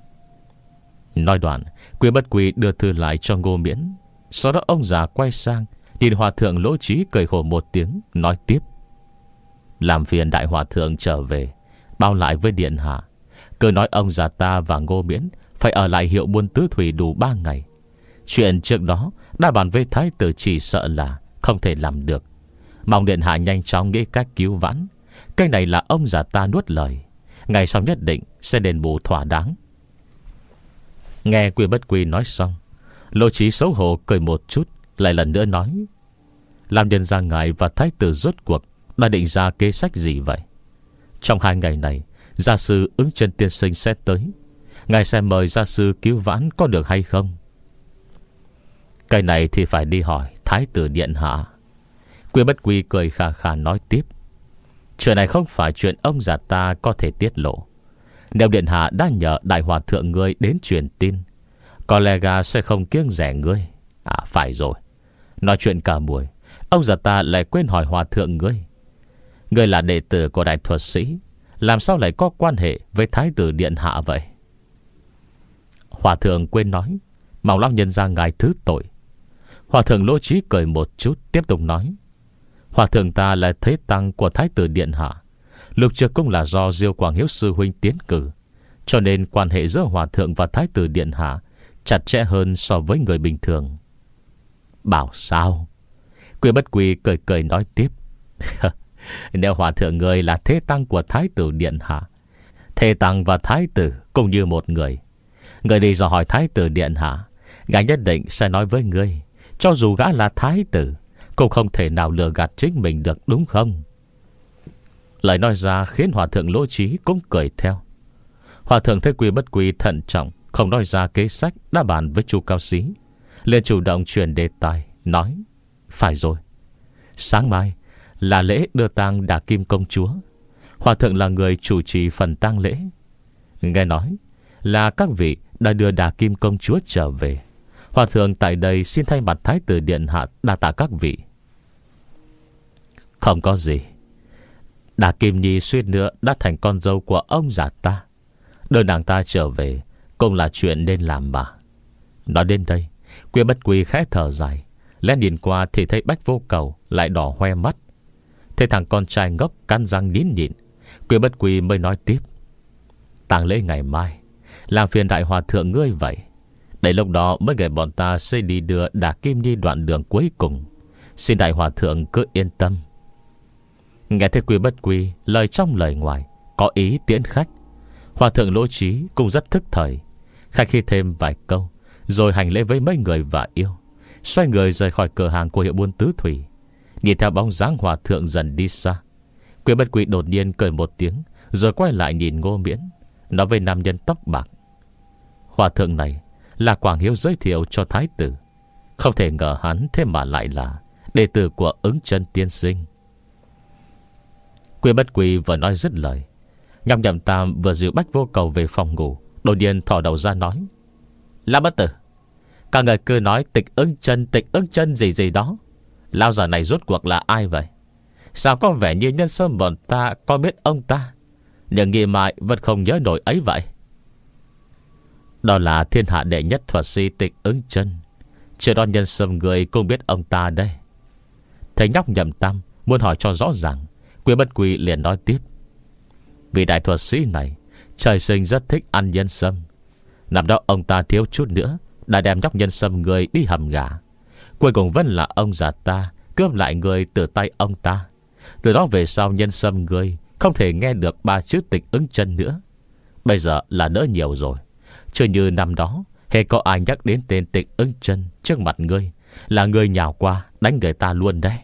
Nói đoạn, Quy Bất Quy đưa thư lại cho Ngô Miễn. Sau đó ông già quay sang nhìn hòa thượng Lỗ Trí, cười khổ một tiếng, nói tiếp: làm phiền đại hòa thượng trở về, báo lại với điện hạ, cứ nói ông già ta và Ngô Miễn phải ở lại hiệu buôn tứ thủy đủ ba ngày. Chuyện trước đó đã bàn với thái tử, chỉ sợ là không thể làm được. Mong điện hạ nhanh chóng nghĩ cách cứu vãn. Cái này là ông già ta nuốt lời, ngày sau nhất định sẽ đền bù thỏa đáng. Nghe Quy Bất Quy nói xong, Lỗ Trí xấu hổ cười một chút, lại lần nữa nói: làm nhân gia ngài và thái tử rốt cuộc đã định ra kế sách gì vậy? Trong hai ngày này, gia sư Ứng Chân tiên sinh sẽ tới, ngài xem mời gia sư cứu vãn có được hay không? Cái này thì phải đi hỏi thái tử điện hạ. Quy Bất Quy cười khà khà nói tiếp: chuyện này không phải chuyện ông già ta có thể tiết lộ. Nếu điện hạ đã nhờ đại hòa thượng ngươi đến truyền tin, có lẽ gà sẽ không kiêng rẻ ngươi. À phải rồi, nói chuyện cả buổi, ông già ta lại quên hỏi hòa thượng ngươi: ngươi là đệ tử của đại thuật sĩ, làm sao lại có quan hệ với thái tử điện hạ vậy? Hòa thượng quên nói, mong lão nhân ra ngài thứ tội. Hòa thượng Lỗ Trí cười một chút, tiếp tục nói: hòa thượng ta là thế tăng của thái tử điện hạ, lúc trước cũng là do Diêu Quảng Hiếu sư huynh tiến cử, cho nên quan hệ giữa hòa thượng và thái tử điện hạ chặt chẽ hơn so với người bình thường. Bảo sao? Quy Bất Quy cười cười nói tiếp: nếu hòa thượng người là thế tăng của thái tử điện hạ, thế tăng và thái tử cũng như một người. Người đi dò hỏi thái tử điện hạ, gã nhất định sẽ nói với ngươi, cho dù gã là thái tử cũng không thể nào lừa gạt chính mình được, đúng không? Lời nói ra khiến hòa thượng Lỗ Trí cũng cười theo. Hòa thượng thấy Quy Bất Quy thận trọng, không nói ra kế sách đã bàn với Chu Cao Xí, liền chủ động chuyển đề tài, nói: phải rồi, sáng mai là lễ đưa tang Đà Kim công chúa. Hòa thượng là người chủ trì phần tang lễ. Nghe nói là các vị đã đưa Đà Kim công chúa trở về. Hòa thượng tại đây xin thay mặt thái tử điện hạ đa tạ các vị. Không có gì, Đà Kim Nhi suýt nữa đã thành con dâu của ông già ta, đưa nàng ta trở về cũng là chuyện nên làm mà. Nói đến đây, Quy Bất Quy khẽ thở dài, lén nhìn qua thì thấy Bách Vô Cầu lại đỏ hoe mắt. Thế thằng con trai ngốc cắn răng nín nhịn, Quy Bất Quy mới nói tiếp: tang lễ ngày mai, làm phiền đại hòa thượng ngươi vậy. Để lúc đó mới ngày bọn ta sẽ đi đưa Đà Kim Nhi đoạn đường cuối cùng. Xin đại hòa thượng cứ yên tâm. Nghe thấy Quy Bất Quy lời trong lời ngoài có ý tiễn khách, hòa thượng Lỗ Trí cũng rất thức thời, khách khi thêm vài câu, rồi hành lễ với mấy người và yêu, xoay người rời khỏi cửa hàng của hiệu buôn tứ thủy. Nhìn theo bóng dáng hòa thượng dần đi xa, Quy Bất Quy đột nhiên cười một tiếng, rồi quay lại nhìn Ngô Miễn, nói với nam nhân tóc bạc: hòa thượng này là Quảng Hiếu giới thiệu cho thái tử, không thể ngờ hắn thế mà lại là đệ tử của Ứng Chân tiên sinh. Quy Bất Quy vừa nói dứt lời, Nhâm Nhậm Tam vừa dìu Bách Vô Cầu về phòng ngủ, đột nhiên thò đầu ra nói: Lã Bất Tử, Các người cứ nói Tịch Ứng Chân, Tịch Ứng Chân gì gì đó. Lão già này rốt cuộc là ai vậy? Sao có vẻ như nhân sâm bọn ta có biết ông ta, nhưng nghĩ mãi vẫn không nhớ nổi ấy vậy. Đó là thiên hạ đệ nhất thuật sĩ Tịch Ứng Chân. Chưa đó nhân sâm người cũng biết ông ta đây. Thấy nhóc Nhậm Tam muốn hỏi cho rõ ràng, Quy Bất Quy liền nói tiếp. Vì đại thuật sĩ này trời sinh rất thích ăn nhân sâm. Năm đó ông ta thiếu chút nữa đã đem nhóc nhân sâm người đi hầm gà. Cuối cùng vẫn là ông già ta cướp lại người từ tay ông ta. Từ đó về sau nhân sâm người không thể nghe được ba chữ Tịch Ứng Chân nữa. Bây giờ là đỡ nhiều rồi. Chứ như năm đó hễ có ai nhắc đến tên Tịch Ứng Chân trước mặt ngươi là ngươi nhào qua đánh người ta luôn đấy.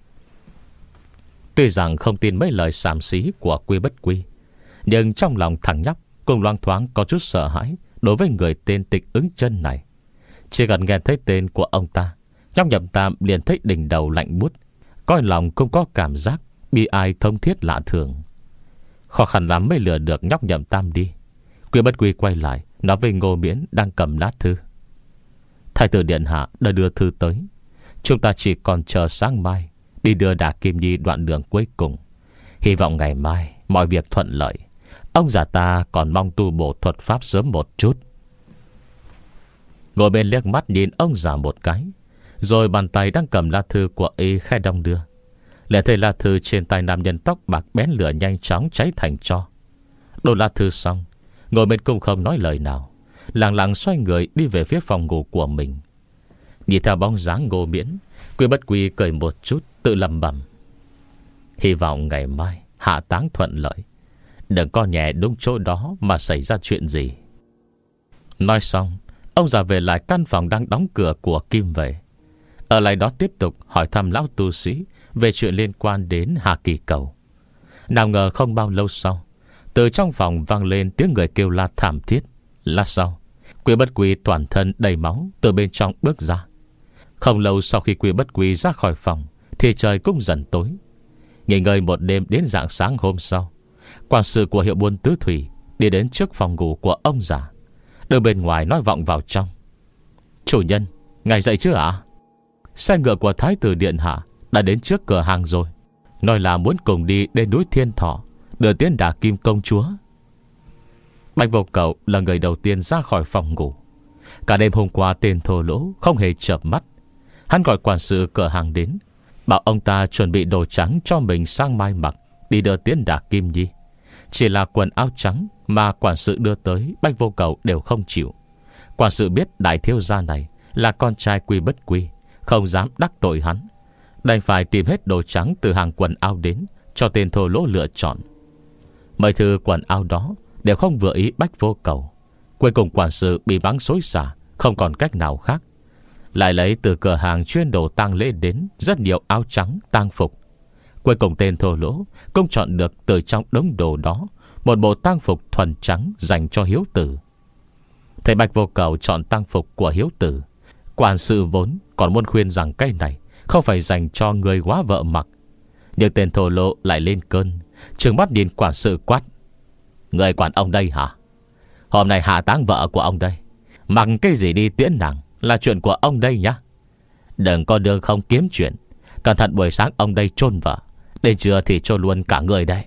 Tuy rằng không tin mấy lời xàm xí của Quy Bất Quy, nhưng trong lòng thằng nhóc cũng loang thoáng có chút sợ hãi đối với người tên Tịch Ứng Chân này. Chỉ cần nghe thấy tên của ông ta, nhóc Nhậm Tam liền thấy đỉnh đầu lạnh buốt, coi lòng cũng có cảm giác bị ai thông thiết lạ thường. Khó khăn lắm mới lừa được nhóc Nhậm Tam đi. Quy Bất Quy quay lại nói với Ngô Miễn đang cầm lá thư. Thái tử điện hạ đã đưa thư tới. Chúng ta chỉ còn chờ sáng mai đi đưa Đả Kim Nhi đoạn đường cuối cùng. Hy vọng ngày mai mọi việc thuận lợi. Ông già ta còn mong tu bổ thuật pháp sớm một chút. Ngồi bên liếc mắt nhìn ông già một cái, rồi bàn tay đang cầm lá thư của y khẽ đong đưa. Lại thấy lá thư trên tay nam nhân tóc bạc bén lửa nhanh chóng cháy thành tro. Đổ lá thư xong, ngồi bên cũng không nói lời nào, lặng lặng xoay người đi về phía phòng ngủ của mình. Nhìn theo bóng dáng Ngô Miễn, Quy Bất Quy cười một chút, tự lẩm bẩm. Hy vọng ngày mai hạ táng thuận lợi, đừng có nhẹ đúng chỗ đó mà xảy ra chuyện gì. Nói xong, ông già về lại căn phòng đang đóng cửa của Kim về. Ở lại đó tiếp tục hỏi thăm lão tu sĩ về chuyện liên quan đến Hà Kỳ Cầu. Nào ngờ không bao lâu sau, từ trong phòng vang lên tiếng người kêu la thảm thiết. Lát sau, Quy Bất Quy toàn thân đầy máu từ bên trong bước ra. Không lâu sau khi Quy Bất Quy ra khỏi phòng thì trời cũng dần tối. Nghỉ ngơi một đêm đến rạng sáng hôm sau, quản sự của hiệu buôn Tứ Thủy đi đến trước phòng ngủ của ông già. Từ bên ngoài nói vọng vào trong. Chủ nhân, ngài dậy chưa ạ? À? Xe ngựa của Thái tử điện hạ đã đến trước cửa hàng rồi, nói là muốn cùng đi đến núi Thiên Thọ đưa tiến Đả Kim công chúa. Bạch Vô Cầu là người đầu tiên ra khỏi phòng ngủ. Cả đêm hôm qua tên thô lỗ không hề chợp mắt. Hắn gọi quản sự cửa hàng đến, bảo ông ta chuẩn bị đồ trắng cho mình sang mai mặc đi đưa tiến Đả Kim Nhi. Chỉ là quần áo trắng mà quản sự đưa tới, Bạch Vô Cầu đều không chịu. Quản sự biết đại thiếu gia này là con trai Quy Bất Quy, không dám đắc tội hắn, đành phải tìm hết đồ trắng từ hàng quần áo đến cho tên thô lỗ lựa chọn. Mấy thứ quần áo đó đều không vừa ý Bạch Vô Cầu. Cuối cùng quản sự bị bắn xối xả, không còn cách nào khác, lại lấy từ cửa hàng chuyên đồ tang lễ đến rất nhiều áo trắng tang phục. Cuối cùng tên thô lỗ cũng chọn được từ trong đống đồ đó một bộ tang phục thuần trắng dành cho hiếu tử. Thấy Bạch Vô Cầu chọn tang phục của hiếu tử, quản sự vốn còn muốn khuyên rằng cái này không phải dành cho người quá vợ mặc, nhưng tên thô lỗ lại lên cơn, trừng mắt nhìn quản sự quát. Người quản ông đây hả? Hôm nay hạ táng vợ của ông đây, mặc cái gì đi tiễn nàng là chuyện của ông đây nhá. Đừng có đường không kiếm chuyện, cẩn thận buổi sáng ông đây chôn vợ, đến trưa thì chôn luôn cả người đây.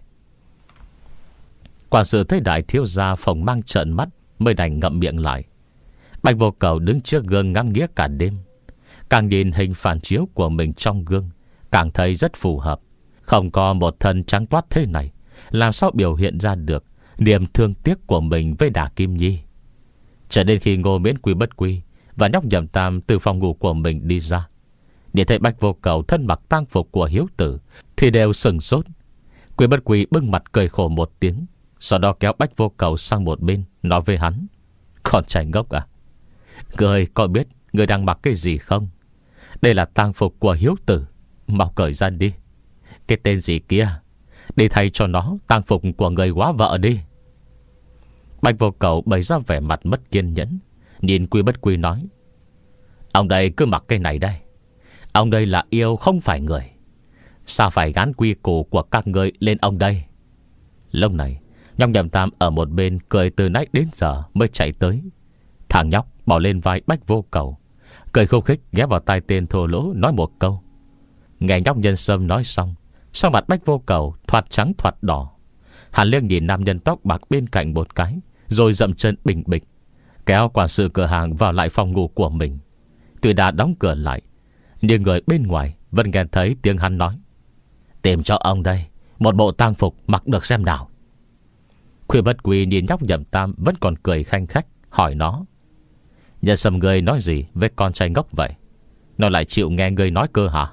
Quản sự thấy đại thiếu gia phòng mang trợn mắt, mới đành ngậm miệng lại. Bạch Vô Cầu đứng trước gương ngắm nghía cả đêm. Càng nhìn hình phản chiếu của mình trong gương, càng thấy rất phù hợp. Không có một thân trắng toát thế này, làm sao biểu hiện ra được niềm thương tiếc của mình với Đả Kim Nhi. Cho đến khi Ngô Miễn, Quy Bất Quy và nhóc Nhậm Tam từ phòng ngủ của mình đi ra, để thấy Bạch Vô Cầu thân mặc tang phục của hiếu tử, thì đều sừng sốt. Quy Bất Quy bưng mặt cười khổ một tiếng, sau đó kéo Bạch Vô Cầu sang một bên, nói với hắn. Con trai ngốc à, người có biết người đang mặc cái gì không? Đây là tang phục của hiếu tử, mau cởi ra đi. Cái tên gì kia, đi thay cho nó tang phục của người quá vợ đi. Bạch Vô Cầu bày ra vẻ mặt mất kiên nhẫn, nhìn Quy Bất Quy nói. Ông đây cứ mặc cái này đây. Ông đây là yêu không phải người, sao phải gán quy củ của các người lên ông đây? Lúc này nhóc Nhậm Tam ở một bên cười từ nãy đến giờ mới chạy tới. Thằng nhóc bỏ lên vai Bạch Vô Cầu, cười khúc khích ghé vào tai tên thô lỗ nói một câu. Nghe nhóc Nhân Sâm nói xong, sau mặt Bách Vô Cầu thoạt trắng thoạt đỏ. Hàn Liêng nhìn nam nhân tóc bạc bên cạnh một cái, rồi dậm chân bình bịch kéo quản sự cửa hàng vào lại phòng ngủ của mình. Tuy đã đóng cửa lại, nhưng người bên ngoài vẫn nghe thấy tiếng hắn nói: "Tìm cho ông đây một bộ tang phục mặc được xem nào." Khuya Bất Quy nhìn nhóc Nhậm Tam vẫn còn cười khanh khách, hỏi nó: "Nhân Sâm ngươi nói gì với con trai ngốc vậy? Nó lại chịu nghe ngươi nói cơ hả?"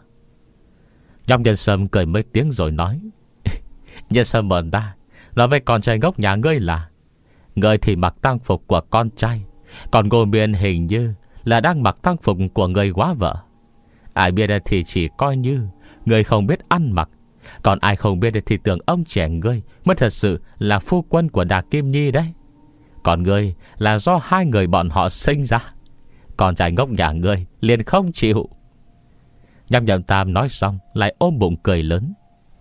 Nhóc Nhân Sâm cười mấy tiếng rồi nói: "Nhân Sâm mờn ta nói với con trai ngốc nhà ngươi là ngươi thì mặc tang phục của con trai, còn Ngô Miên hình như là đang mặc tang phục của người quá vợ. Ai biết thì chỉ coi như người không biết ăn mặc, còn ai không biết thì tưởng ông trẻ ngươi mới thật sự là phu quân của Đà Kim Nhi đấy. Còn ngươi là do hai người bọn họ sinh ra. Con trai ngốc nhà ngươi liền không chịu." Nhâm Nhậm Tam nói xong lại ôm bụng cười lớn.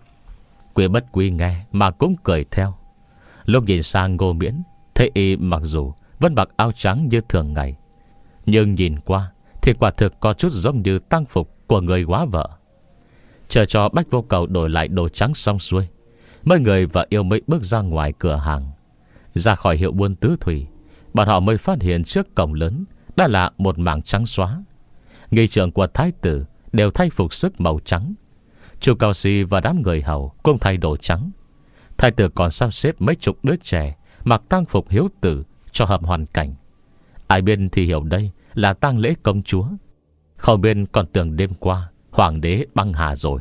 Quý Bất Quy nghe mà cũng cười theo. Lúc nhìn sang Ngô Miễn, thấy y mặc dù vẫn mặc áo trắng như thường ngày, nhưng nhìn qua thì quả thực có chút giống như tang phục của người quá vợ. Chờ cho Bách Vô Cầu đổi lại đồ trắng xong xuôi, mấy người vợ yêu mới bước ra ngoài cửa hàng. Ra khỏi hiệu buôn Tứ Thủy, bọn họ mới phát hiện trước cổng lớn đã là một mảng trắng xóa. Nghi trưởng của thái tử đều thay phục sức màu trắng. Chu Cao Si và đám người hầu cũng thay đồ trắng. Thái tử còn sắp xếp mấy chục đứa trẻ mặc tang phục hiếu tử cho hợp hoàn cảnh. Ai biết thì hiểu đây là tang lễ công chúa, không biết còn tưởng đêm qua hoàng đế băng hà rồi.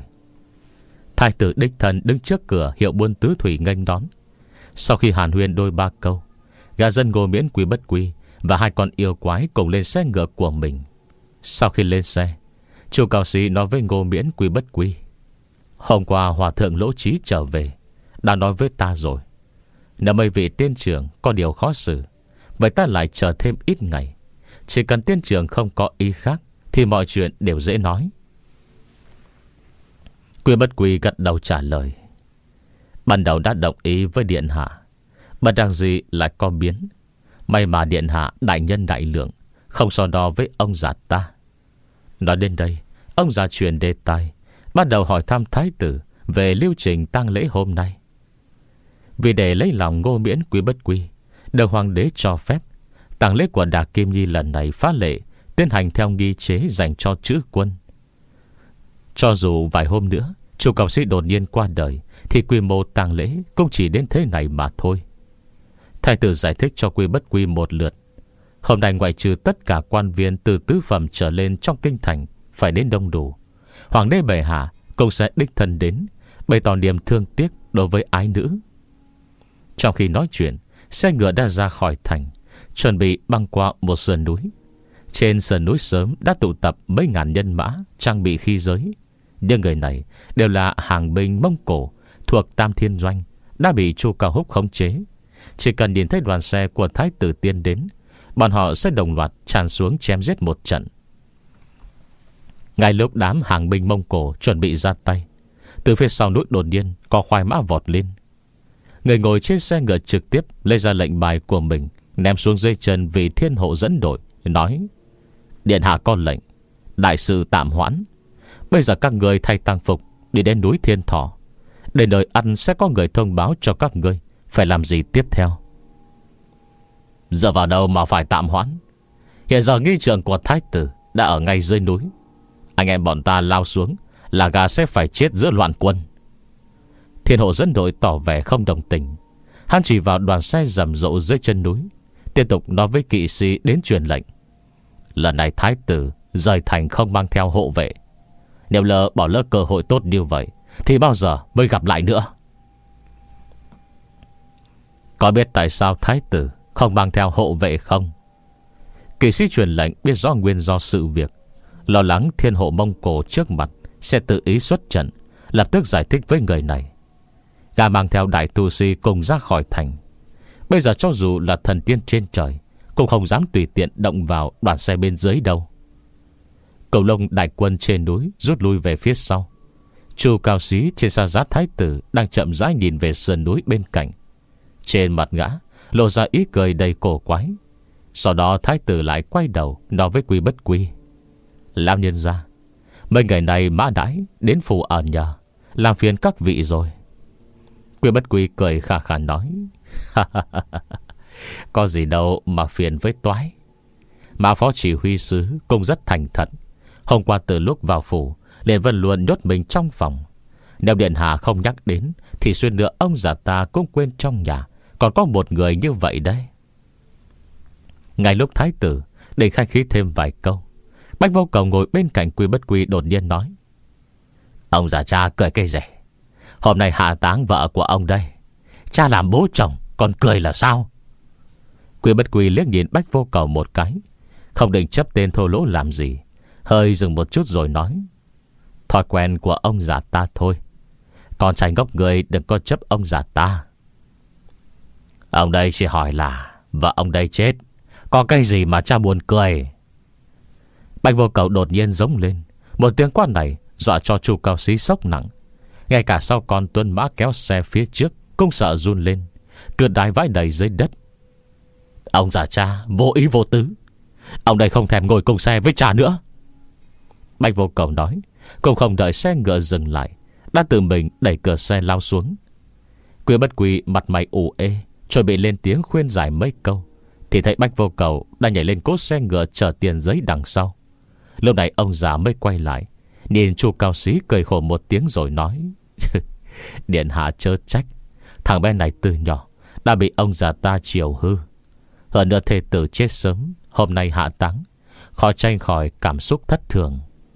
Thái tử đích thân đứng trước cửa hiệu buôn Tứ Thủy nghênh đón. Sau khi hàn huyên đôi ba câu, gã dân Ngô Miễn, Quý Bất Quy và hai con yêu quái cùng lên xe ngựa của mình. Sau khi lên xe, Chu Cao Sĩ nói với Ngô Miễn, Quý Bất Quy: "Hôm qua hòa thượng Lỗ Trí trở về đã nói với ta rồi, nếu mấy vị tiên trưởng có điều khó xử, vậy ta lại chờ thêm ít ngày. Chỉ cần tiên trưởng không có ý khác thì mọi chuyện đều dễ nói." Quý Bất Quy gật đầu trả lời: "Ban đầu đã đồng ý với điện hạ, bất đắc dĩ lại có biến. May mà điện hạ đại nhân đại lượng, không so đo với ông già ta." Nói đến đây, ông già chuyển đề tài, bắt đầu hỏi thăm thái tử về lưu trình tang lễ hôm nay. Vì để lấy lòng Ngô Miễn, Quý Bất Quy, được hoàng đế cho phép, tang lễ của Đà Kim Nhi lần này phá lệ tiến hành theo nghi chế dành cho chữ quân. Cho dù vài hôm nữa Chu Cao Sĩ đột nhiên qua đời, thì quy mô tang lễ cũng chỉ đến thế này mà thôi. Thái tử giải thích cho Quý Bất Quy một lượt. Hôm nay ngoại trừ tất cả quan viên từ tứ phẩm trở lên trong kinh thành phải đến đông đủ, hoàng đế bệ hạ cũng sẽ đích thân đến, bày tỏ niềm thương tiếc đối với ái nữ. Trong khi nói chuyện, xe ngựa đã ra khỏi thành, chuẩn bị băng qua một sườn núi. Trên sườn núi sớm đã tụ tập mấy ngàn nhân mã trang bị khí giới. Nhưng người này đều là hàng binh Mông Cổ thuộc Tam Thiên Doanh, đã bị Chu Cao Húc khống chế. Chỉ cần nhìn thấy đoàn xe của thái tử tiên đến, bọn họ sẽ đồng loạt tràn xuống chém giết một trận. Ngay lúc đám hàng binh Mông Cổ chuẩn bị ra tay, từ phía sau núi đột nhiên có khoái mã vọt lên. Người ngồi trên xe ngựa trực tiếp lấy ra lệnh bài của mình, ném xuống dây chân vị thiên hộ dẫn đội, nói: "Điện hạ có lệnh, đại sự tạm hoãn. Bây giờ các người thay tang phục đi đến núi Thiên Thọ. Đến nơi ăn sẽ có người thông báo cho các ngươi phải làm gì tiếp theo." "Giờ vào đâu mà phải tạm hoãn? Hiện giờ nghi trưởng của thái tử đã ở ngay dưới núi. Anh em bọn ta lao xuống là gà sẽ phải chết giữa loạn quân." Thiên hộ dẫn đội tỏ vẻ không đồng tình. Hắn chỉ vào đoàn xe rầm rộ dưới chân núi, tiếp tục nói với kỵ sĩ đến truyền lệnh: "Lần này thái tử rời thành không mang theo hộ vệ. Nếu lỡ bỏ lỡ cơ hội tốt như vậy thì bao giờ mới gặp lại nữa?" Có biết tại sao thái tử không mang theo hộ vệ không? Kỵ sĩ truyền lệnh biết rõ nguyên do sự việc, lo lắng thiên hộ Mông Cổ trước mặt sẽ tự ý xuất trận, lập tức giải thích với người này. Gã mang theo đại tu sĩ cùng ra khỏi thành. Bây giờ cho dù là thần tiên trên trời cũng không dám tùy tiện động vào đoàn xe bên dưới đâu. Cầu Long đại quân trên núi rút lui về phía sau. Chu Cao Sĩ trên xa giá thái tử đang chậm rãi nhìn về sườn núi bên cạnh. Trên mặt gã lộ ra ý cười đầy cổ quái. Sau đó thái tử lại quay đầu nói với Quý Bất Quy: Lão nhân gia, mấy ngày này Mã Đãi đến phủ ở nhờ, làm phiền các vị rồi. Quy Bất Quy cười khà khà nói: Có gì đâu mà phiền với toái. Mã phó chỉ huy sứ cũng rất thành thật. Hôm qua từ lúc vào phủ liền vẫn luôn nhốt mình trong phòng. Nếu điện hạ không nhắc đến thì xuyên nữa ông già ta cũng quên trong nhà còn có một người như vậy đấy. Ngay lúc thái tử để khai khí thêm vài câu, Bách Vô Cầu ngồi bên cạnh Quy Bất Quy đột nhiên nói: Ông già cha cười cái rẻ. Hôm nay hạ táng vợ của ông đây, cha làm bố chồng còn cười là sao? Quy Bất Quy liếc nhìn Bách Vô Cầu một cái, không định chấp tên thô lỗ làm gì, hơi dừng một chút rồi nói: Thói quen của ông già ta thôi, con trai ngốc người đừng có chấp ông già ta. Ông đây chỉ hỏi là vợ ông đây chết, có cái gì mà cha buồn cười? Bách Vô Cầu đột nhiên giống lên. Một tiếng quát này dọa cho Chu Cao Xí sốc nặng. Ngay cả sau con tuân mã kéo xe phía trước cũng sợ run lên, cứ đái vãi đầy dưới đất. Ông già cha vô ý vô tứ, ông đây không thèm ngồi cùng xe với cha nữa. Bách Vô Cầu nói, cũng không đợi xe ngựa dừng lại, đã tự mình đẩy cửa xe lao xuống. Quy Bất Quy mặt mày ủ ê, chuẩn bị lên tiếng khuyên giải mấy câu, thì thấy Bách Vô Cầu đã nhảy lên cốt xe ngựa chở tiền giấy đằng sau. Lúc này ông già mới quay lại, nhìn Chu Cao Xí cười khổ một tiếng rồi nói: Điện hạ chớ trách, thằng bé này từ nhỏ đã bị ông già ta chiều hư. Hơn nữa thê tử chết sớm, hôm nay hạ táng, khó tránh khỏi cảm xúc thất thường.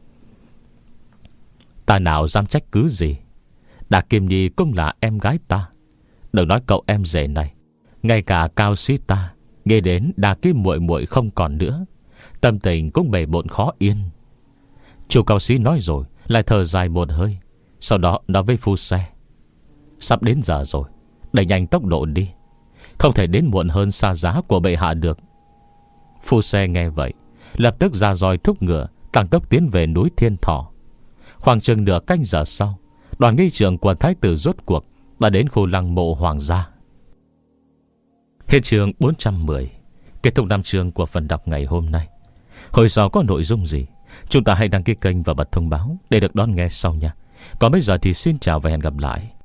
Ta nào dám trách cứ gì. Đà Kim Nhi cũng là em gái ta. Đừng nói cậu em rể này, ngay cả Cao Xí ta nghe đến Đà Kim muội muội không còn nữa, tâm tình cũng bề bộn khó yên. Chu Cao Xí nói rồi lại thở dài một hơi, sau đó nói với phu xe: Sắp đến giờ rồi, đẩy nhanh tốc độ đi, không thể đến muộn hơn xa giá của bệ hạ được. Phu xe nghe vậy lập tức ra roi thúc ngựa, tăng tốc tiến về núi Thiên Thọ. Khoảng chừng nửa canh giờ sau, đoàn nghi trưởng của thái tử rốt cuộc đã đến khu lăng mộ hoàng gia. Hết chương bốn trăm mười. Kết thúc năm chương của phần đọc ngày hôm nay. Hồi sau có nội dung gì, chúng ta hãy đăng ký kênh và bật thông báo để được đón nghe sau nha. Còn bây giờ thì xin chào và hẹn gặp lại.